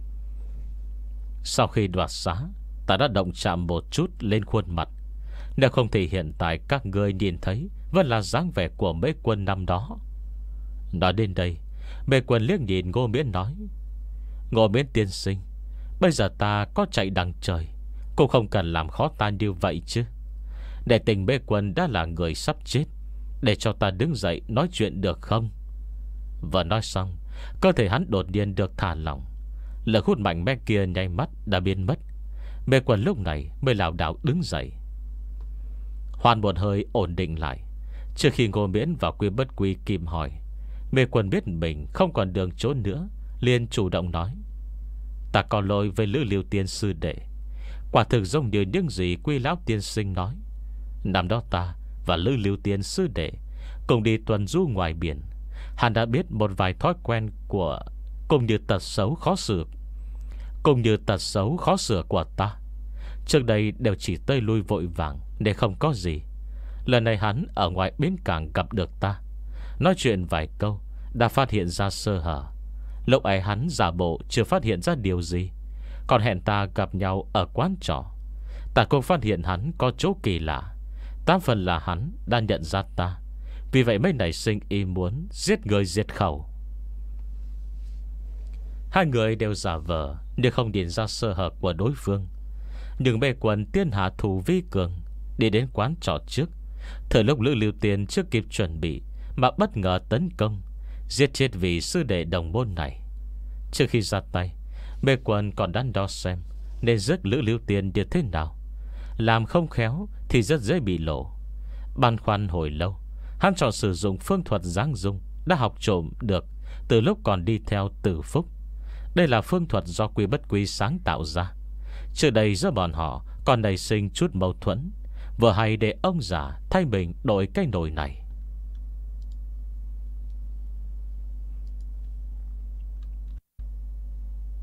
sau khi đoạt xá, ta đã động chạm một chút lên khuôn mặt. Nếu không thì hiện tại các ngươi nhìn thấy vẫn là dáng vẻ của Mễ Quân năm đó. Nói đến đây, Mễ Quân liếc nhìn Ngô Miễn nói: Ngô Miễn tiên sinh, bây giờ ta có chạy đằng trời cũng không cần làm khó ta như vậy chứ. Để tình Mễ Quân đã là người sắp chết, để cho ta đứng dậy nói chuyện được không? Vừa nói xong, cơ thể hắn đột nhiên được thả lỏng. Lực hút mạnh mẽ kia nháy mắt đã biến mất. Mê Quân lúc này mới lảo đảo đứng dậy, hoàn một hơi ổn định lại. Trước khi Ngô Miễn và Quy Bất Quy kịp hỏi, Mê Quân biết mình không còn đường trốn nữa, liền chủ động nói: ta có lỗi với Lữ Lưu Tiên sư đệ. Quả thực giống như những gì Quy lão tiên sinh nói. Năm đó ta và Lữ Lưu Tiên sư đệ cùng đi tuần du ngoài biển. Hắn đã biết một vài thói quen của Cũng như tật xấu khó sửa Cũng như tật xấu khó sửa của ta. Trước đây đều chỉ tơi lui vội vàng để không có gì. Lần này hắn ở ngoài bến cảng gặp được ta, nói chuyện vài câu đã phát hiện ra sơ hở. Lúc ấy hắn giả bộ chưa phát hiện ra điều gì, còn hẹn ta gặp nhau ở quán trọ. Ta cũng phát hiện hắn có chỗ kỳ lạ. Tám phần là hắn đã nhận ra ta, vì vậy mới nảy sinh ý muốn giết người diệt khẩu. Hai người đều giả vờ nhưng không nhìn ra sơ hở của đối phương. Nhưng Mê Quân tiên hạ thủ vi cường, đi đến quán trọ trước. Thời lúc Lữ Lưu Tiên chưa kịp chuẩn bị mà bất ngờ tấn công, giết chết vị sư đệ đồng môn này. Trước khi ra tay, Mê Quân còn đắn đo xem nên giết Lữ Lưu Tiên như thế nào. Làm không khéo thì rất dễ bị lộ. Băn khoăn hồi lâu, hắn chọn sử dụng phương thuật giáng dung đã học trộm được từ lúc còn đi theo Tử Phúc. Đây là phương thuật do Quy Bất Quy sáng tạo ra. Trước đây giữa bọn họ còn nảy sinh chút mâu thuẫn, vừa hay để ông già thay mình đổi cái nồi này.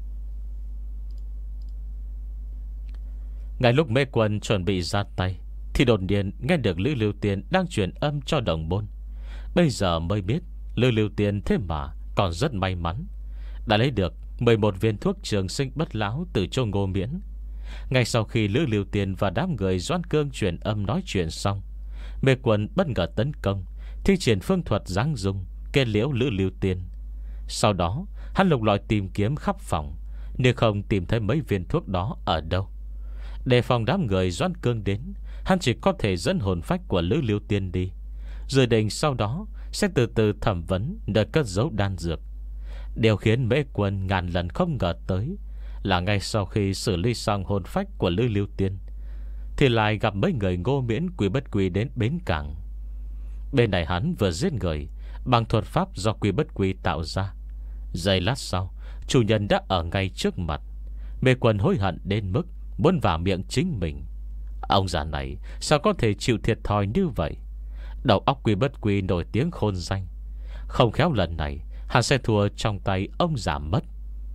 Ngay lúc Mê Quân chuẩn bị ra tay, thì đột nhiên nghe được Lữ Lưu Tiên đang truyền âm cho đồng môn. Bây giờ mới biết Lữ Lưu Tiên thế mà còn rất may mắn, đã lấy được mười một viên thuốc trường sinh bất lão từ chỗ Ngô Miễn. Ngay sau khi Lữ Lưu Tiên và đám người Doãn Cương truyền âm nói chuyện xong, Mê Quân bất ngờ tấn công, thi triển phương thuật giáng dung kết liễu Lữ Lưu Tiên. Sau đó hắn lục lọi tìm kiếm khắp phòng, nhưng không tìm thấy mấy viên thuốc đó ở đâu. Đề phòng đám người Doãn Cương đến, hắn chỉ có thể dẫn hồn phách của Lữ Lưu Tiên đi, dự định sau đó sẽ từ từ thẩm vấn nơi cất giấu đan dược. Điều khiến Mễ Quân ngàn lần không ngờ tới là ngay sau khi xử lý xong hồn phách của Lữ Lưu Tiên thì lại gặp mấy người Ngô Miễn Quỷ Bất Quy đến bến cảng. Bên này hắn vừa giết người bằng thuật pháp do Quỷ Bất Quy tạo ra. Giây lát sau, chủ nhân đã ở ngay trước mặt. Mê Quân hối hận đến mức muốn vào miệng chính mình. Ông già này sao có thể chịu thiệt thòi như vậy? Đầu óc Quỷ Bất Quy nổi tiếng khôn danh, không khéo lần này hắn sẽ thua trong tay ông già mất.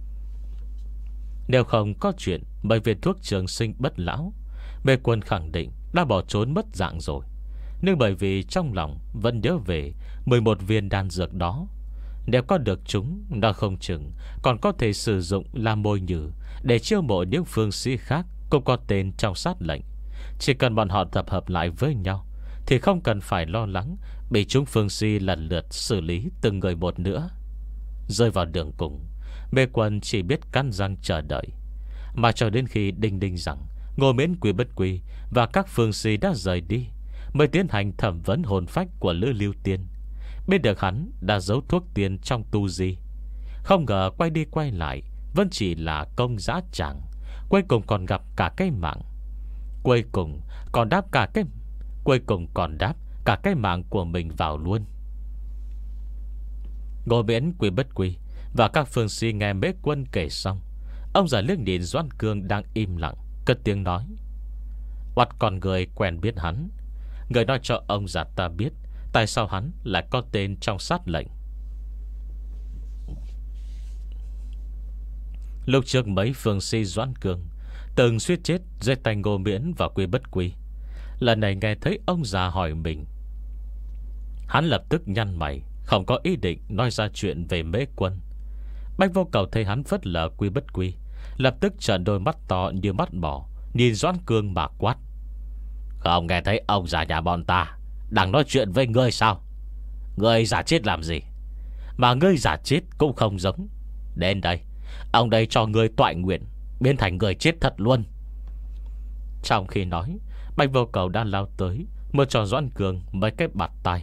Nếu không có chuyện mấy viên thuốc trường sinh bất lão, Mê Quân khẳng định đã bỏ trốn mất dạng rồi. Nhưng bởi vì trong lòng vẫn nhớ về mười một viên đan dược đó, nếu có được chúng, nó không chừng còn có thể sử dụng làm mồi nhử để chiêu mộ những phương sĩ khác cũng có tên trong sát lệnh. Chỉ cần bọn họ tập hợp lại với nhau thì không cần phải lo lắng bị chúng phương sĩ lần lượt xử lý từng người một nữa. Rơi vào đường cùng, Mê Quân chỉ biết cắn răng chờ đợi. Mà cho đến khi đinh đinh rằng Ngô Miễn Quỷ Bất Quy và các phương sĩ đã rời đi, mới tiến hành thẩm vấn hồn phách của Lữ Lưu Tiên. Biết được hắn đã giấu thuốc tiên trong tu di. Không ngờ quay đi quay lại vẫn chỉ là công dã tràng. Cuối cùng còn gặp cả cái mạng. Cuối cùng còn đáp cả cái Cuối cùng còn đáp cả cái mạng của mình vào luôn. Ngô Miễn Quỷ Bất Quy và các phương sĩ nghe Mễ Quân kể xong, ông già liếc nhìn Doãn Cương đang im lặng, cất tiếng nói: "Hoặc còn người quen biết hắn, người nói cho ông già ta biết tại sao hắn lại có tên trong sát lệnh." Lúc trước mấy phương sĩ Doãn Cương từng suýt chết dưới tay Ngô Miễn và Quỷ Bất Quy, lần này nghe thấy ông già hỏi mình, hắn lập tức nhăn mày, không có ý định nói ra chuyện về Mễ Quân. Bách Vô Cầu thấy hắn phớt lờ Quỷ Bất Quy, lập tức trợn đôi mắt to như mắt bò, nhìn Doãn Cương mà quát: "Không nghe thấy ông già nhà bọn ta đang nói chuyện với ngươi sao? Ngươi giả chết làm gì? Mà ngươi giả chết cũng không giống. Đến đây, ông đây cho ngươi toại nguyện biến thành người chết thật luôn." Trong khi nói, Bạch Vô Cầu đã lao tới, mở cho Doãn Cương mấy cái bạt tay.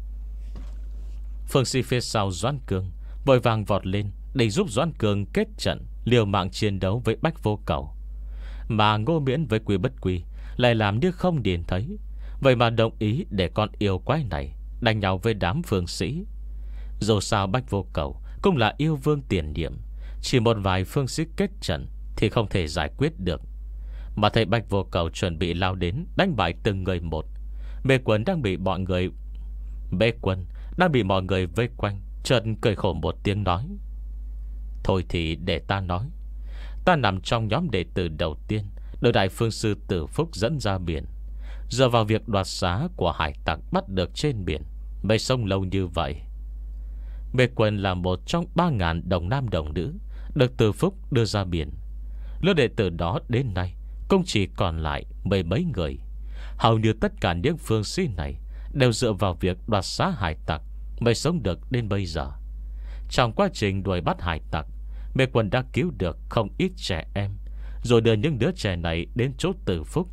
Phương sĩ phía sau Doãn Cương vội vàng vọt lên để giúp Doãn Cương kết trận liều mạng chiến đấu với Bách Vô Cầu. Mà Ngô Miễn với Quỷ Bất Quy lại làm như không nhìn thấy, vậy mà đồng ý để con yêu quái này đánh nhau với đám phương sĩ. Dù sao Bách Vô Cầu cũng là yêu vương tiền nhiệm, chỉ một vài phương sĩ kết trận thì không thể giải quyết được. Mà thấy Bách Vô Cầu chuẩn bị lao đến đánh bại từng người một, Mê Quân đang bị mọi người Mê Quân đang bị mọi người vây quanh, chợt cười khổ một tiếng nói: "Thôi thì để ta nói. Ta nằm trong nhóm đệ tử đầu tiên được Đại Phương Sư Tử Phúc dẫn ra biển, giờ vào việc đoạt xá của hải tặc bắt được trên biển mới sống lâu như vậy." Mê Quân là một trong ba ngàn đồng nam đồng nữ được Tử Phúc đưa ra biển. Lứa đệ tử đó đến nay cũng chỉ còn lại mười mấy người. Hầu như tất cả những phương sĩ này đều dựa vào việc đoạt xá hải tặc mới sống được đến bây giờ. Trong quá trình đuổi bắt hải tặc, Mê Quân đã cứu được không ít trẻ em, rồi đưa những đứa trẻ này đến chỗ Tử Phúc,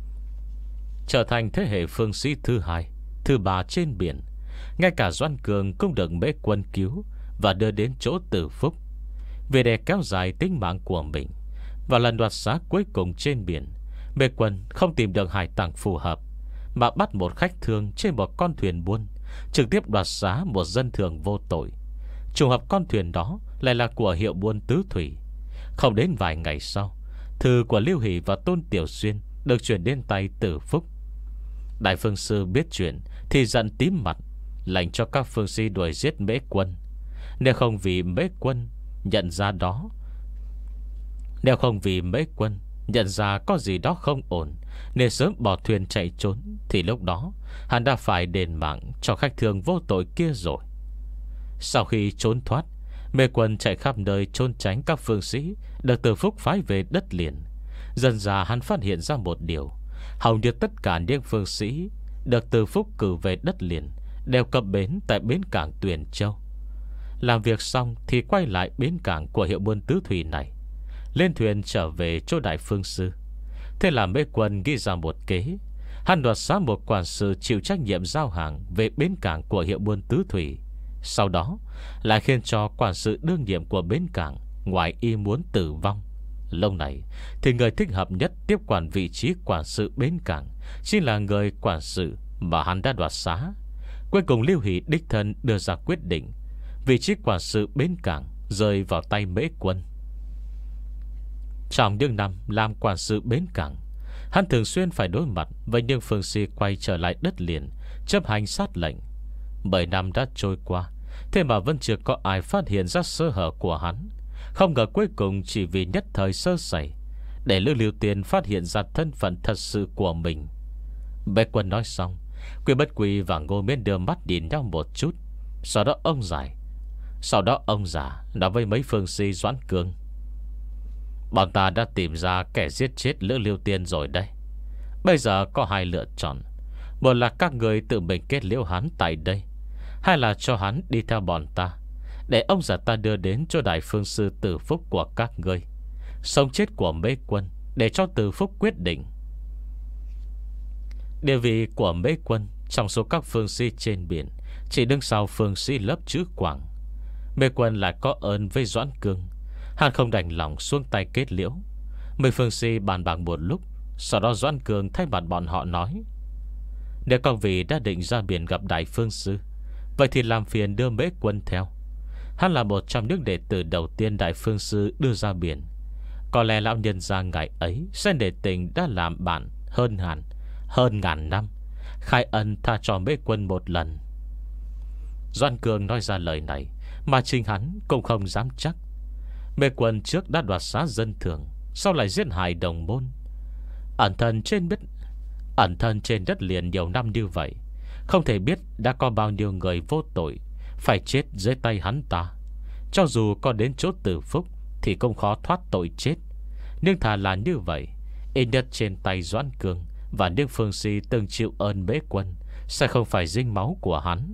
trở thành thế hệ phương sĩ thứ hai, thứ ba trên biển. Ngay cả Doãn Cương cũng được Mễ Quân cứu và đưa đến chỗ Tử Phúc. Vì để kéo dài tính mạng của mình, và lần đoạt xá cuối cùng trên biển, Mê Quân không tìm được hải tặc phù hợp, mà bắt một khách thương trên một con thuyền buôn, trực tiếp đoạt xá một dân thường vô tội. Trùng hợp con thuyền đó lại là của hiệu buôn Tứ Thủy. Không đến vài ngày sau, thư của Lưu Hỷ và Tôn Tiểu Xuyên được chuyển đến tay Tử Phúc. Đại Phương Sư biết chuyện thì giận tím mặt, lệnh cho các phương sĩ đuổi giết Mễ Quân. Nếu không vì Mễ Quân nhận ra đó Nếu không vì Mễ Quân nhận ra có gì đó không ổn nên sớm bỏ thuyền chạy trốn, thì lúc đó hắn đã phải đền mạng cho khách thương vô tội kia rồi. Sau khi trốn thoát, Mê Quân chạy khắp nơi trốn tránh các phương sĩ được Từ Phúc phái về đất liền. Dần ra hắn phát hiện ra một điều: hầu như tất cả những phương sĩ được Từ Phúc cử về đất liền đều cập bến tại bến cảng Tuyền Châu. Làm việc xong thì quay lại bến cảng của hiệu buôn tứ thủy này, lên thuyền trở về chỗ đại phương sư. Thế là Mê Quân nghĩ ra một kế. Hắn đoạt xá một quản sự chịu trách nhiệm giao hàng về bến cảng của hiệu buôn tứ thủy, sau đó lại khiến cho quản sự đương nhiệm của bến cảng ngoài ý muốn tử vong. Lâu này thì người thích hợp nhất tiếp quản vị trí quản sự bến cảng chính là người quản sự mà hắn đã đoạt xá. Cuối cùng Lưu Hỷ đích thân đưa ra quyết định, vị trí quản sự bến cảng rơi vào tay Mễ Quân. Trong những năm làm quản sự bến cảng, hắn thường xuyên phải đối mặt với những phương sĩ quay trở lại đất liền chấp hành sát lệnh. Bảy năm đã trôi qua, thế mà vẫn chưa có ai phát hiện ra sơ hở của hắn. Không ngờ cuối cùng chỉ vì nhất thời sơ sẩy, để Lữ Lưu Tiên phát hiện ra thân phận thật sự của mình. Mễ Quân nói xong, Quy Bất Quy và Ngô Miễn đưa mắt nhìn nhau một chút. Sau đó ông giải Sau đó ông già nói với mấy phương sĩ Doãn Cương: bọn ta đã tìm ra kẻ giết chết Lữ Lưu Tiên rồi đây. Bây giờ có hai lựa chọn: một là các người tự mình kết liễu hắn tại đây, hai là cho hắn đi theo bọn ta, để ông già ta đưa đến cho đại phương sư Từ Phúc của các ngươi. Sống chết của Mễ Quân để cho Từ Phúc quyết định. Địa vị của Mễ Quân trong số các phương sĩ trên biển chỉ đứng sau phương sĩ lớp chữ Quảng. Mễ Quân lại có ơn với Doãn Cương, hắn không đành lòng xuống tay kết liễu. Mười phương sĩ bàn bạc một lúc, sau đó Doãn Cương thay mặt bọn họ nói: nếu các vị đã định ra biển gặp đại phương sư, vậy thì làm phiền đưa Mễ Quân theo. Hắn là một trong những đệ tử đầu tiên đại phương sư đưa ra biển. Có lẽ lão nhân gia ngày ấy sẽ để tình đã làm bạn hơn hẳn hơn ngàn năm, khai ân tha cho Mễ Quân một lần. Doãn Cương nói ra lời này mà chính hắn cũng không dám chắc. Mễ Quân trước đã đoạt xá dân thường, sau lại giết hại đồng môn, ẩn thân trên biết ẩn thân trên đất liền nhiều năm như vậy, không thể biết đã có bao nhiêu người vô tội phải chết dưới tay hắn ta. Cho dù có đến chỗ Từ Phúc thì cũng khó thoát tội chết. Nhưng thà là như vậy, ít nhất trên tay Doãn Cương và những phương sĩ từng chịu ơn Mễ Quân sẽ không phải dính máu của hắn.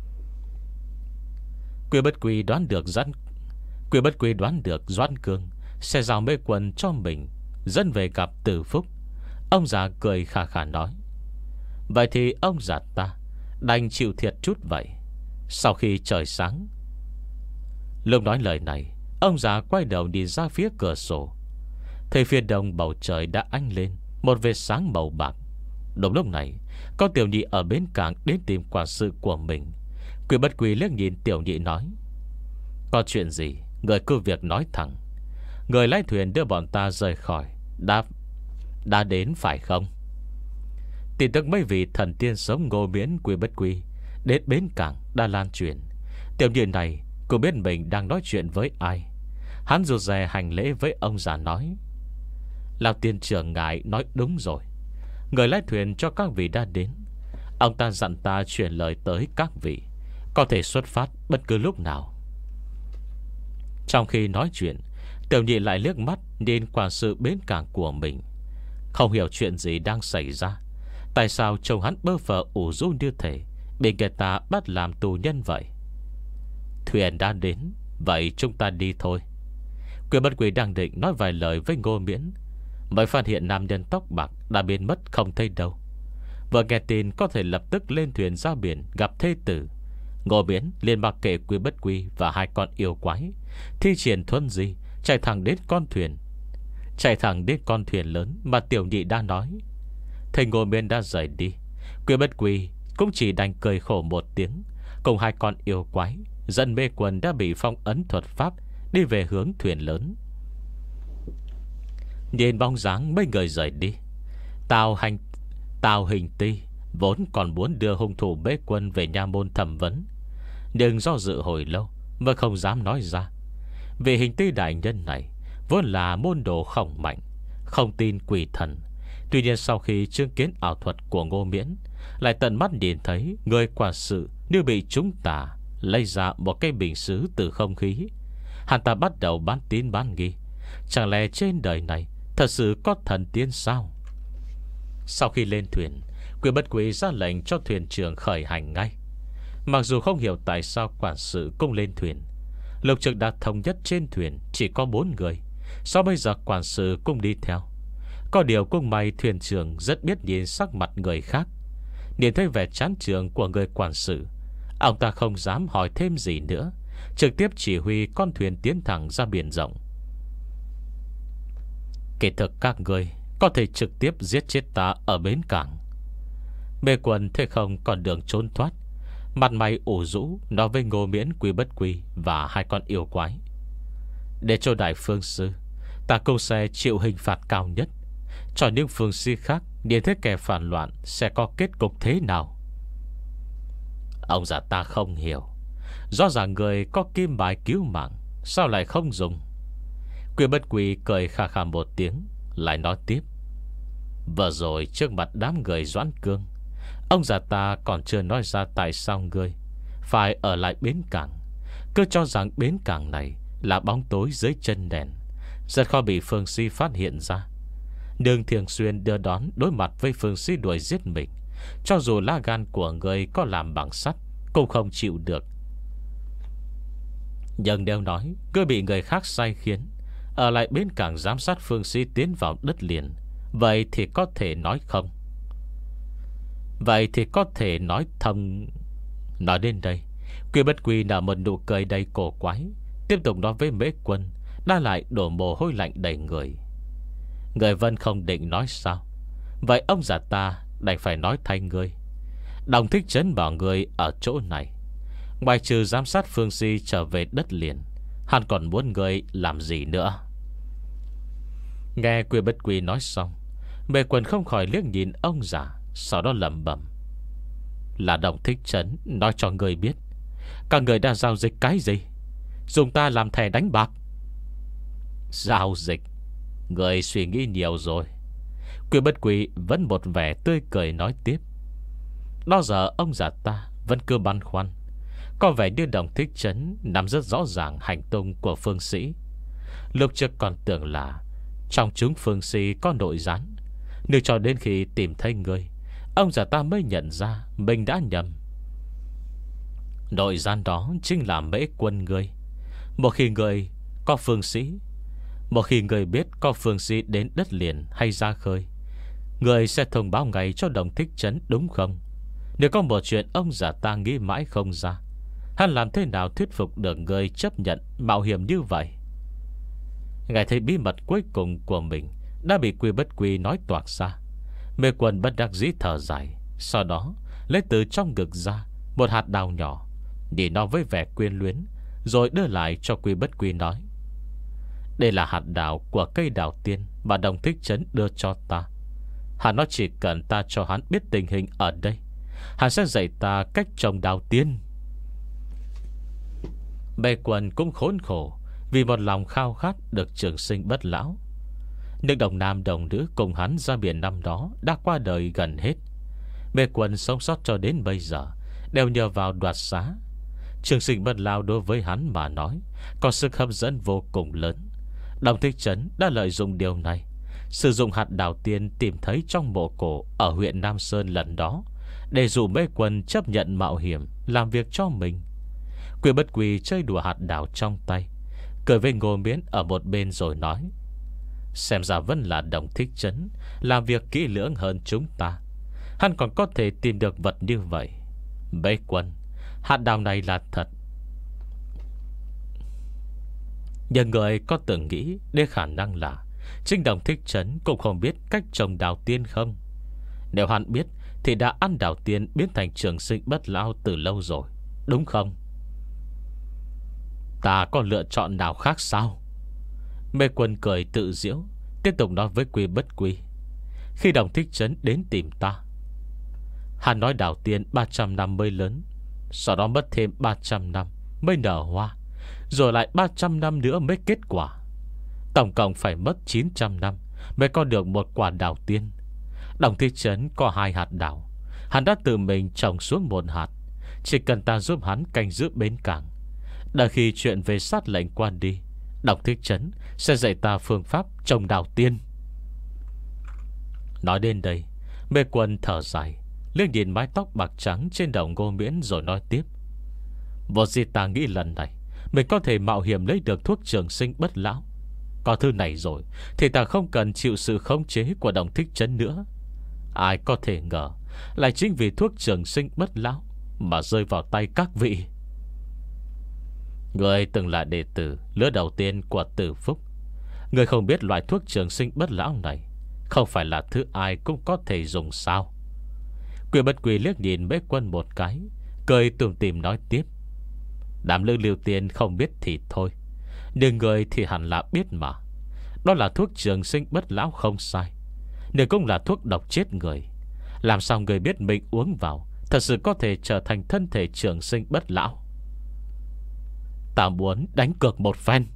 Quy Bất Quy đoán được Doãn Quy Bất Quy đoán được Doãn Cương sẽ giao Mễ Quân cho mình dẫn về gặp Từ Phúc. Ông già cười khà khà nói: vậy thì ông già ta đành chịu thiệt chút vậy. Sau khi trời sáng, lúc nói lời này, ông già quay đầu đi ra phía cửa sổ, thấy phía đông bầu trời đã ánh lên một vệt sáng màu bạc. Đúng lúc này, có tiểu nhị ở bến cảng đến tìm quản sự của mình. Quy Bất Quy liếc nhìn tiểu nhị nói: có chuyện gì người cứ việc nói thẳng. Người lái thuyền đưa bọn ta rời khỏi Đáp đã đến phải không? Tin tức mấy vị thần tiên sống Ngô Miễn, Quy Bất Quy đến bến cảng đã lan truyền. Tiểu nhị này cũng biết mình đang nói chuyện với ai. Hắn rụt rè hành lễ với ông già nói: lão tiên trưởng ngài nói đúng rồi. Người lái thuyền cho các vị đã đến. Ông ta dặn ta chuyển lời tới các vị, có thể xuất phát bất cứ lúc nào. Trong khi nói chuyện, tiểu nhị lại liếc mắt nhìn quản sự bến cảng của mình, không hiểu chuyện gì đang xảy ra. Tại sao trông hắn bơ phờ ủ rũ như thể bị người ta bắt làm tù nhân vậy? Thuyền đã đến, vậy chúng ta đi thôi. Quy Bất Quy đang định nói vài lời với Ngô Miễn, mới phát hiện nam nhân tóc bạc đã biến mất không thấy đâu. Vừa nghe tin có thể lập tức lên thuyền ra biển gặp thê tử, Ngô Miễn liền mặc kệ Quy Bất Quy và hai con yêu quái, thi triển thuần di chạy thẳng đến con thuyền Chạy thẳng đến con thuyền lớn mà tiểu nhị đã nói. Thầy Ngô Miễn đã rời đi, Quy Bất Quy cũng chỉ đành cười khổ một tiếng, cùng hai con yêu quái dẫn Mê Quân đã bị phong ấn thuật pháp đi về hướng thuyền lớn. Nhìn bóng dáng mấy người rời đi, Tào hành Tào Hình Ti vốn còn muốn đưa hung thủ Mễ Quân về nha môn thẩm vấn, nhưng do dự hồi lâu mà không dám nói ra. Vì Hình Ti đại nhân này vốn là môn đồ khổng mạnh, không tin quỷ thần. Tuy nhiên sau khi chứng kiến ảo thuật của Ngô Miễn, lại tận mắt nhìn thấy người quả sự như bị chúng tà lấy ra một cái bình sứ từ không khí, hắn ta bắt đầu bán tín bán nghi. Chẳng lẽ trên đời này thật sự có thần tiên sao? Sau khi lên thuyền, Quỷ Bất Quỷ ra lệnh cho thuyền trưởng khởi hành ngay. Mặc dù không hiểu tại sao quản sự cũng lên thuyền, Lục Trực đã thống nhất trên thuyền chỉ có bốn người, sao bây giờ quản sự cũng đi theo? Có điều cũng may thuyền trưởng rất biết nhìn sắc mặt người khác. Nhìn thấy vẻ chán trường của người quản sự, ông ta không dám hỏi thêm gì nữa, trực tiếp chỉ huy con thuyền tiến thẳng ra biển rộng. Kỳ thực các người có thể trực tiếp giết chết ta ở bến cảng. Mê Quần thế không còn đường trốn thoát, mặt mày ủ rũ nói với Ngô Miễn, Quỷ Bất Quỷ và hai con yêu quái: để cho đại phương sư, ta cũng sẽ chịu hình phạt cao nhất. Cho những phương sư khác nhìn thấy kẻ phản loạn sẽ có kết cục thế nào? Ông già ta không hiểu. Rõ ràng người có kim bài cứu mạng, sao lại không dùng? Quỷ Bất Quỷ cười khà khà một tiếng, lại nói tiếp: vừa rồi trước mặt đám người Doãn Cương, ông già ta còn chưa nói ra tại sao ngươi phải ở lại bến cảng. Cứ cho rằng bến cảng này là bóng tối dưới chân đèn, rất khó bị Phương Si phát hiện ra. Đường thường xuyên đưa đón đối mặt với Phương Si đuổi giết mình, cho dù lá gan của người có làm bằng sắt cũng không chịu được. Nhưng đều nói cứ bị người khác sai khiến, ở lại bến cảng giám sát Phương Si tiến vào đất liền, vậy thì có thể nói không? Vậy thì có thể nói thông. Nói đến đây, Quỷ Bất Quỷ nở một nụ cười đầy cổ quái, tiếp tục nói với Mễ Quân, đã lại đổ mồ hôi lạnh đầy người. Người Vân không định nói sao, vậy ông già ta đành phải nói thay ngươi. Đồng Thích Trấn bảo ngươi ở chỗ này, ngoài trừ giám sát Phương Si trở về đất liền, hắn còn muốn ngươi làm gì nữa? Nghe Quỷ Bất Quỷ nói xong, Mê Quân không khỏi liếc nhìn ông già, sau đó lẩm bẩm: là Đồng Thích Trấn nói cho người biết các người đã giao dịch cái gì? Dùng ta làm thẻ đánh bạc? Giao dịch? Người suy nghĩ nhiều rồi. Quỷ Bất Quỷ vẫn một vẻ tươi cười nói tiếp. Đó giờ ông già ta vẫn cứ băn khoăn, có vẻ như Đồng Thích Trấn nắm rất rõ ràng hành tung của phương sĩ. Lúc trước còn tưởng là trong chúng phương sĩ có nội gián, nhưng cho đến khi tìm thấy người, ông già ta mới nhận ra mình đã nhầm. Nội gian đó chính là Mễ Quân người. Một khi người có phương sĩ, Một khi người biết có phương sĩ đến đất liền hay ra khơi, người sẽ thông báo ngay cho Đồng Thích Trấn, đúng không? Nếu có một chuyện ông già ta nghĩ mãi không ra, hắn làm thế nào thuyết phục được người chấp nhận mạo hiểm như vậy? Ngài thấy bí mật cuối cùng của mình đã bị Quỷ Bất Quỷ nói toạc ra, Mê Quân bất đắc dĩ thở dài, sau đó lấy từ trong ngực ra một hạt đào nhỏ, nhìn nó với vẻ quyến luyến, rồi đưa lại cho Quỷ Bất Quỷ nói: đây là hạt đào của cây đào tiên mà Đồng Thích Trấn đưa cho ta. Hắn nói chỉ cần ta cho hắn biết tình hình ở đây, hắn sẽ dạy ta cách trồng đào tiên. Mê Quân cũng khốn khổ vì một lòng khao khát được trường sinh bất lão. Nhưng đồng nam đồng nữ cùng hắn ra biển năm đó đã qua đời gần hết. Mê Quân sống sót cho đến bây giờ đều nhờ vào đoạt xá. Trường sinh bất lão đối với hắn mà nói có sức hấp dẫn vô cùng lớn. Đồng Thích Trấn đã lợi dụng điều này, sử dụng hạt đào tiên tìm thấy trong mộ cổ ở huyện Nam Sơn lần đó, để dụ Mê Quân chấp nhận mạo hiểm làm việc cho mình. Quỷ Bất Quỷ chơi đùa hạt đào trong tay, cười với Ngô Miễn ở một bên rồi nói: xem ra vẫn là Đồng Thích Trấn làm việc kỹ lưỡng hơn chúng ta, hắn còn có thể tìm được vật như vậy. Mê Quân, hạt đào này là thật. Nhưng người có từng nghĩ đến khả năng là chính Đồng Thích Trấn cũng không biết cách trồng đào tiên không? Nếu hắn biết thì đã ăn đào tiên biến thành trường sinh bất lão từ lâu rồi, đúng không? Ta có lựa chọn nào khác sao? Mê Quân cười tự giễu, tiếp tục nói với Quỷ Bất Quỷ: khi Đồng Thích Trấn đến tìm ta, hắn nói đào tiên ba trăm năm mới lớn, sau đó mất thêm ba trăm năm mới nở hoa, rồi lại ba trăm năm nữa mới kết quả. Tổng cộng phải mất chín trăm năm mới có được một quả đào tiên. Đồng thị trấn có hai hạt đào, hắn đã tự mình trồng xuống một hạt. Chỉ cần ta giúp hắn canh giữ bến cảng, đợi khi chuyện về sát lệnh quan đi, Đồng thị trấn sẽ dạy ta phương pháp trồng đào tiên. Nói đến đây, Mê Quân thở dài, liếc nhìn mái tóc bạc trắng trên đầu Ngô Miễn rồi nói tiếp. Vô gì ta nghĩ lần này mình có thể mạo hiểm lấy được thuốc trường sinh bất lão. Có thứ này rồi thì ta không cần chịu sự khống chế của Đồng Thích Trấn nữa. Ai có thể ngờ lại chính vì thuốc trường sinh bất lão mà rơi vào tay các vị. Người từng là đệ tử lứa đầu tiên của Tử Phúc, người không biết loại thuốc trường sinh bất lão này không phải là thứ ai cũng có thể dùng sao? Quyền Bất Quỳ liếc nhìn Mễ Quân một cái, cười tủm tỉm nói tiếp. Đám Lữ Liêu Tiên không biết thì thôi, nhưng người thì hẳn là biết mà. Đó là thuốc trường sinh bất lão không sai, nhưng cũng là thuốc độc chết người. Làm sao người biết mình uống vào thật sự có thể trở thành thân thể trường sinh bất lão? Ta muốn đánh cược một phen.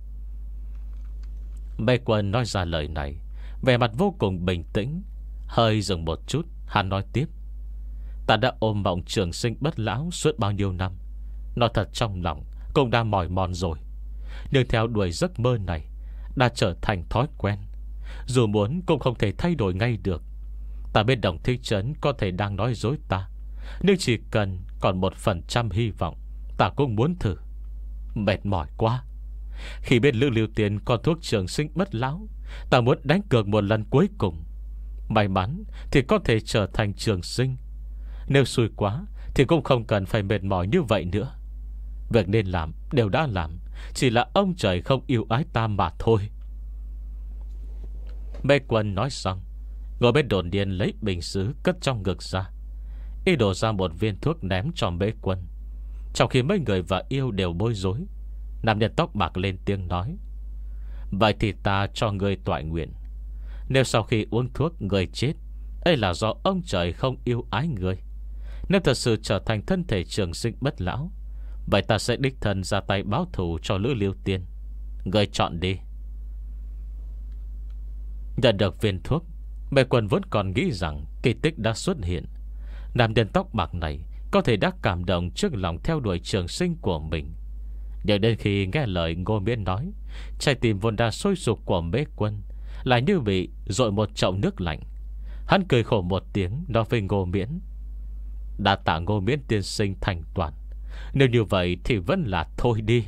Mê Quân nói ra lời này, vẻ mặt vô cùng bình tĩnh. Hơi dừng một chút, hắn nói tiếp. Ta đã ôm mộng trường sinh bất lão suốt bao nhiêu năm, nói thật trong lòng cũng đã mỏi mòn rồi. Nhưng theo đuổi giấc mơ này đã trở thành thói quen, dù muốn cũng không thể thay đổi ngay được. Ta biết Đồng Thích Trấn có thể đang nói dối ta, nhưng chỉ cần còn một phần trăm hy vọng, ta cũng muốn thử. Mệt mỏi quá. Khi biết Lữ Liêu Tiên có thuốc trường sinh bất lão, ta muốn đánh cược một lần cuối cùng. May mắn thì có thể trở thành trường sinh, nếu xui quá thì cũng không cần phải mệt mỏi như vậy nữa. Việc nên làm đều đã làm, chỉ là ông trời không yêu ái ta mà thôi. Mê Quân nói xong, ngồi bên đồn điền lấy bình sứ cất trong ngực ra, y đổ ra một viên thuốc ném cho Mê Quân. Trong khi mấy người và yêu đều bối rối, nam nhân tóc bạc lên tiếng nói. Vậy thì ta cho người toại nguyện, nếu sau khi uống thuốc người chết, ấy là do ông trời không yêu ái người. Nếu thật sự trở thành thân thể trường sinh bất lão, vậy ta sẽ đích thân ra tay báo thù cho Lữ Liêu Tiên. Người chọn đi. Nhận được viên thuốc, Mê Quân vốn còn nghĩ rằng kỳ tích đã xuất hiện. Nam nhân tóc bạc này có thể đã cảm động trước lòng theo đuổi trường sinh của mình. Nhưng đến khi nghe lời Ngô Miễn nói, trái tim vốn đã sôi sục của Mê Quân lại như bị dội một chậu nước lạnh. Hắn cười khổ một tiếng nói với Ngô Miễn. Đã tạ Ngô Miễn tiên sinh thành toàn, nếu như vậy thì vẫn là thôi đi.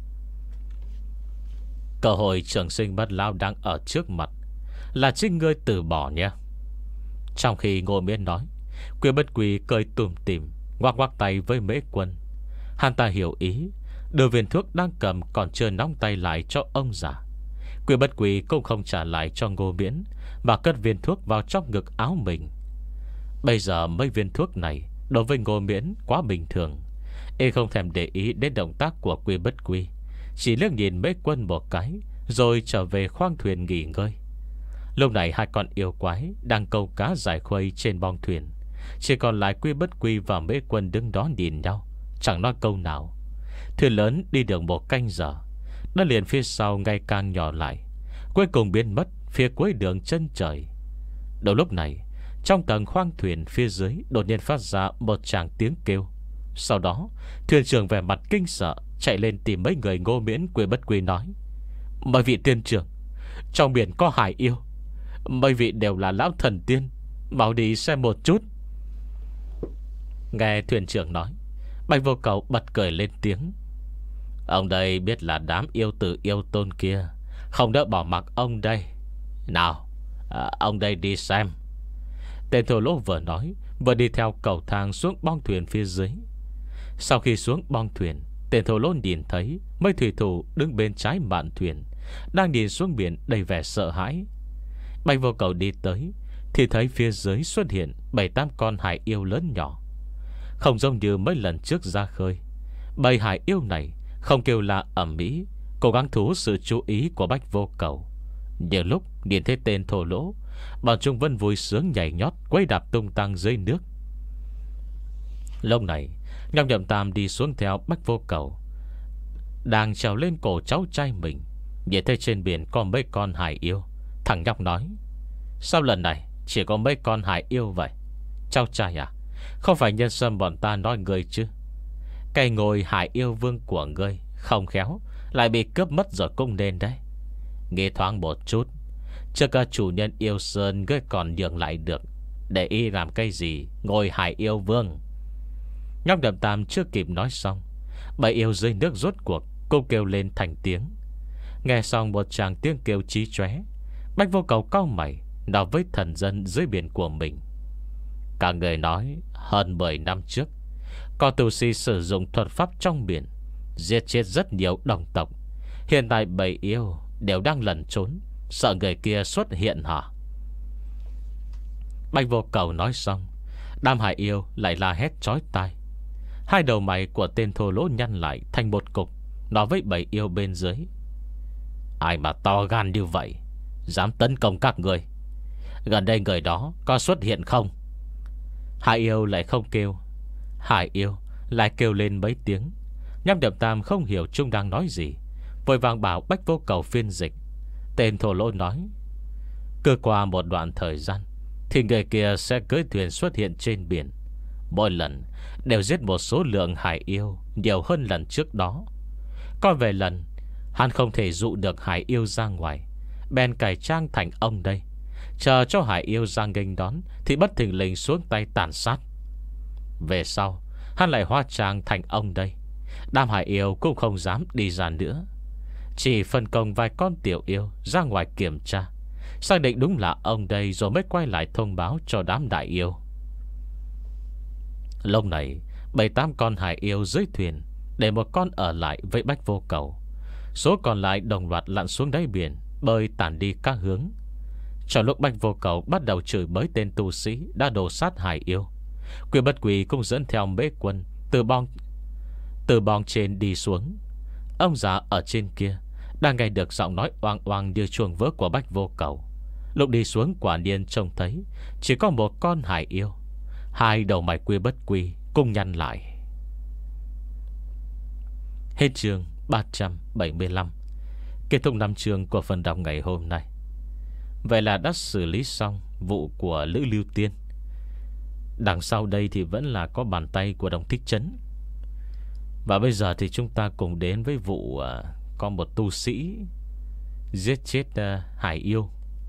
Cơ hội trường sinh bất lão đang ở trước mặt, là chính ngươi từ bỏ nhé. Trong khi Ngô Miễn nói, Quyền Bất Quỳ cười tủm tỉm, ngoắc ngoắc tay với Mễ Quân. Hắn ta hiểu ý, đưa viên thuốc đang cầm còn chưa nóng tay lại cho ông già. Quyền Bất Quỳ cũng không trả lại cho Ngô Miễn, mà cất viên thuốc vào trong ngực áo mình. Bây giờ mấy viên thuốc này đối với Ngô Miễn quá bình thường, y không thèm để ý đến động tác của Quyền Bất Quỳ, chỉ liếc nhìn Mễ Quân một cái, rồi trở về khoang thuyền nghỉ ngơi. Lúc này hai con yêu quái đang câu cá giải khuây trên bong thuyền, chỉ còn lại Quyền Bất Quỳ và Mễ Quân đứng đó nhìn nhau, chẳng nói câu nào. Thuyền lớn đi được một canh giờ, nó liền phía sau ngày càng nhỏ lại, cuối cùng biến mất phía cuối đường chân trời. Đầu lúc này, trong tầng khoang thuyền phía dưới đột nhiên phát ra một tràng tiếng kêu. Sau đó, thuyền trưởng vẻ mặt kinh sợ chạy lên tìm mấy người Ngô Miễn Quyền Bất Quỳ nói. Mấy vị tiên trưởng, trong biển có hải yêu, mấy vị đều là lão thần tiên, mau đi xem một chút. Nghe thuyền trưởng nói, Bạch Vô Cầu bật cười lên tiếng. Ông đây biết là đám yêu tử yêu tôn kia không đỡ bỏ mặc ông đây. Nào, à, ông đây đi xem. Tên thổ lỗ vừa nói, vừa đi theo cầu thang xuống bong thuyền phía dưới. Sau khi xuống bong thuyền, tên thổ lỗ nhìn thấy mấy thủy thủ đứng bên trái mạn thuyền, đang nhìn xuống biển đầy vẻ sợ hãi. Bạch Vô Cầu đi tới thì thấy phía dưới xuất hiện bảy tám con hải yêu lớn nhỏ, không giống như mấy lần trước ra khơi. Bầy hải yêu này không kêu là ầm ĩ, cố gắng thu hút sự chú ý của Bạch Vô Cầu. Nhưng lúc nhìn thấy tên thổ lỗ, bọn chúng vẫn vui sướng nhảy nhót quay đạp tung tăng dưới nước. Lúc này Nhóc Nhậm Tam đi xuống theo Bạch Vô Cầu, đang trèo lên cổ cháu trai mình, nhìn thấy trên biển có mấy con hải yêu. Thằng nhóc nói. Sao lần này chỉ có mấy con hải yêu vậy? Cháu trai à, không phải nhân sâm bọn ta nói ngươi chứ? Cây ngôi hải yêu vương của ngươi không khéo lại bị cướp mất rồi cũng nên đấy. Nghe thoáng một chút, chưa cả chủ nhân yêu sơn ngươi còn nhường lại được, để y làm cái gì ngôi hải yêu vương? Nhóc Đầm Tam chưa kịp nói xong, bầy yêu dưới nước rốt cuộc cô kêu lên thành tiếng. Nghe xong một tràng tiếng kêu chí chóe, Bách Vô Cầu cau mày nói với thần dân dưới biển của mình. Cả người nói hơn mười năm trước có tu sĩ sử dụng thuật pháp trong biển, giết chết rất nhiều đồng tộc. Hiện tại bầy yêu đều đang lẩn trốn, sợ người kia xuất hiện hả? Bách Vô Cầu nói xong, đám hải yêu lại la hét chói tai. Hai đầu mày của tên thô lỗ nhăn lại thành một cục, nói với bầy yêu bên dưới: ai mà to gan như vậy, dám tấn công các người? Gần đây người đó có xuất hiện không? Hải yêu lại không kêu, hải yêu lại kêu lên mấy tiếng. Nhâm Đậm Tam không hiểu Trung đang nói gì, vội vàng bảo Bách Vô Cầu phiên dịch. Tên thổ lỗ nói: cứ qua một đoạn thời gian thì người kia sẽ cưỡi thuyền xuất hiện trên biển. Mỗi lần đều giết một số lượng hải yêu nhiều hơn lần trước đó. Còn về lần hắn không thể dụ được hải yêu ra ngoài, bèn cải trang thành ông đây, chờ cho hải yêu ra nghênh đón thì bất thình lình xuống tay tàn sát. Về sau hắn lại hóa trang thành ông đây, đám hải yêu cũng không dám đi ra nữa, chỉ phân công vài con tiểu yêu ra ngoài kiểm tra, xác định đúng là ông đây rồi mới quay lại thông báo cho đám đại yêu. Lúc này bảy tám con hải yêu dưới thuyền, để một con ở lại với Bách Vô Cầu. Số còn lại đồng loạt lặn xuống đáy biển, bơi tản đi các hướng. Trong lúc Bách Vô Cầu bắt đầu chửi bới tên tu sĩ đã đổ sát hải yêu, Quyền Bất Quỳ cũng dẫn theo Mễ Quân từ bong Từ bong trên đi xuống. Ông già ở trên kia đang nghe được giọng nói oang oang như chuông vỡ của Bách Vô Cầu. Lúc đi xuống quả nhiên trông thấy chỉ có một con hải yêu. Hai đầu mày Quyền Bất Quỳ cùng nhăn lại. Hết chương ba trăm bảy mươi lăm. Kết thúc năm chương của phần đọc ngày hôm nay. Vậy là đã xử lý xong vụ của Lữ Lưu Tiên. Đằng sau đây thì vẫn là có bàn tay của Đồng Thích Trấn. Và bây giờ thì chúng ta cùng đến với vụ uh, có một tu sĩ giết chết uh, hải yêu,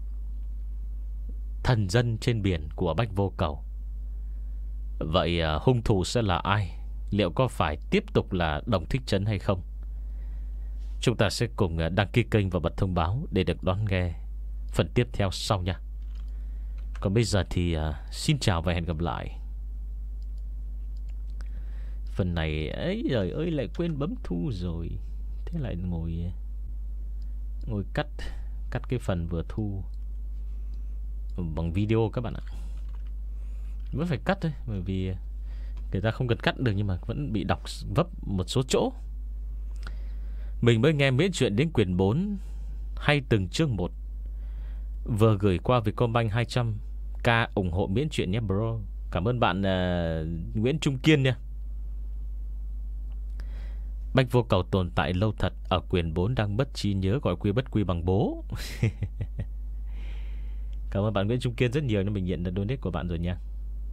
thần dân trên biển của Bách Vô Cầu. Vậy uh, hung thủ sẽ là ai? Liệu có phải tiếp tục là Đồng Thích Trấn hay không? Chúng ta sẽ cùng uh, đăng ký kênh và bật thông báo để được đón nghe phần tiếp theo sau nha. Còn bây giờ thì uh, xin chào và hẹn gặp lại. Phần này ấy trời ơi lại quên bấm thu rồi. Thế lại ngồi Ngồi cắt Cắt cái phần vừa thu bằng video các bạn ạ. Vẫn phải cắt thôi, bởi vì người ta không cần cắt được, nhưng mà vẫn bị đọc vấp một số chỗ. Mình mới nghe miễn chuyện đến quyển bốn hay từng chương một, vừa gửi qua Vietcombank hai trăm k ủng hộ miễn chuyện nhé bro. Cảm ơn bạn uh, Nguyễn Trung Kiên nha. Bách Vô Cầu tồn tại lâu thật, ở quyển bốn đang mất trí nhớ, gọi quy bất quy bằng bố. Cảm ơn bạn Nguyễn Trung Kiên rất nhiều, nên mình nhận được donate của bạn rồi nha.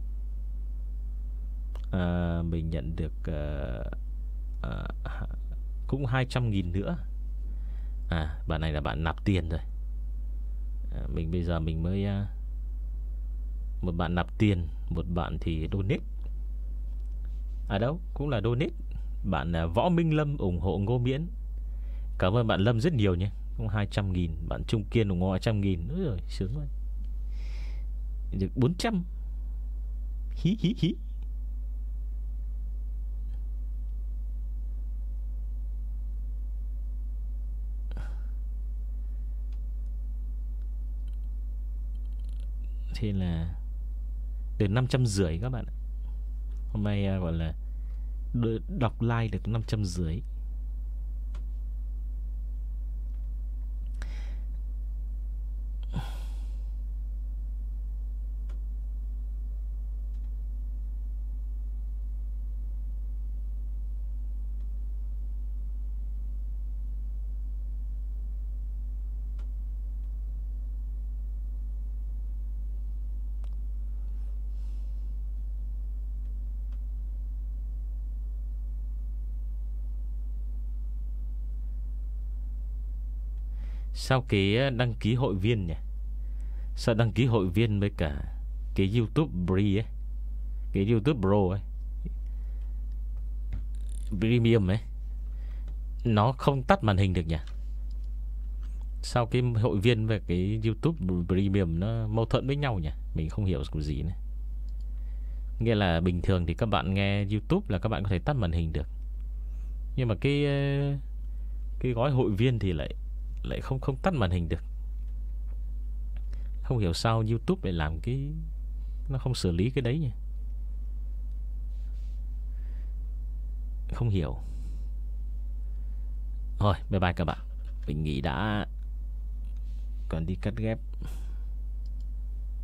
à, Mình nhận được uh, uh, cũng hai trăm nghìn nữa. À, bạn này là bạn nạp tiền rồi. à, Mình bây giờ mình mới uh, một bạn nạp tiền, một bạn thì donate. À đâu, cũng là donate. Bạn uh, Võ Minh Lâm ủng hộ Ngô Miễn. Cảm ơn bạn Lâm rất nhiều nhé, cũng hai trăm nghìn. Bạn Trung Kiên ủng hộ hai trăm nghìn. Úi rồi, sướng quá. Được bốn trăm. Hí hí hí. Thế là được năm trăm rưỡi các bạn. Hôm nay uh, gọi là đọc like được năm trăm rưỡi. Sao cái đăng ký hội viên nhỉ? Sao đăng ký hội viên với cả cái YouTube Free ấy, cái YouTube Pro ấy, Premium ấy, nó không tắt màn hình được nhỉ? Sao cái hội viên và cái YouTube Premium nó mâu thuẫn với nhau nhỉ? Mình không hiểu cái gì nữa. Nghĩa là bình thường thì các bạn nghe YouTube là các bạn có thể tắt màn hình được, nhưng mà cái cái gói hội viên thì lại lại không không tắt màn hình được. Không hiểu sao YouTube lại làm cái, nó không xử lý cái đấy nhỉ? Không hiểu. Thôi bye bye các bạn, mình nghĩ đã, còn đi cắt ghép.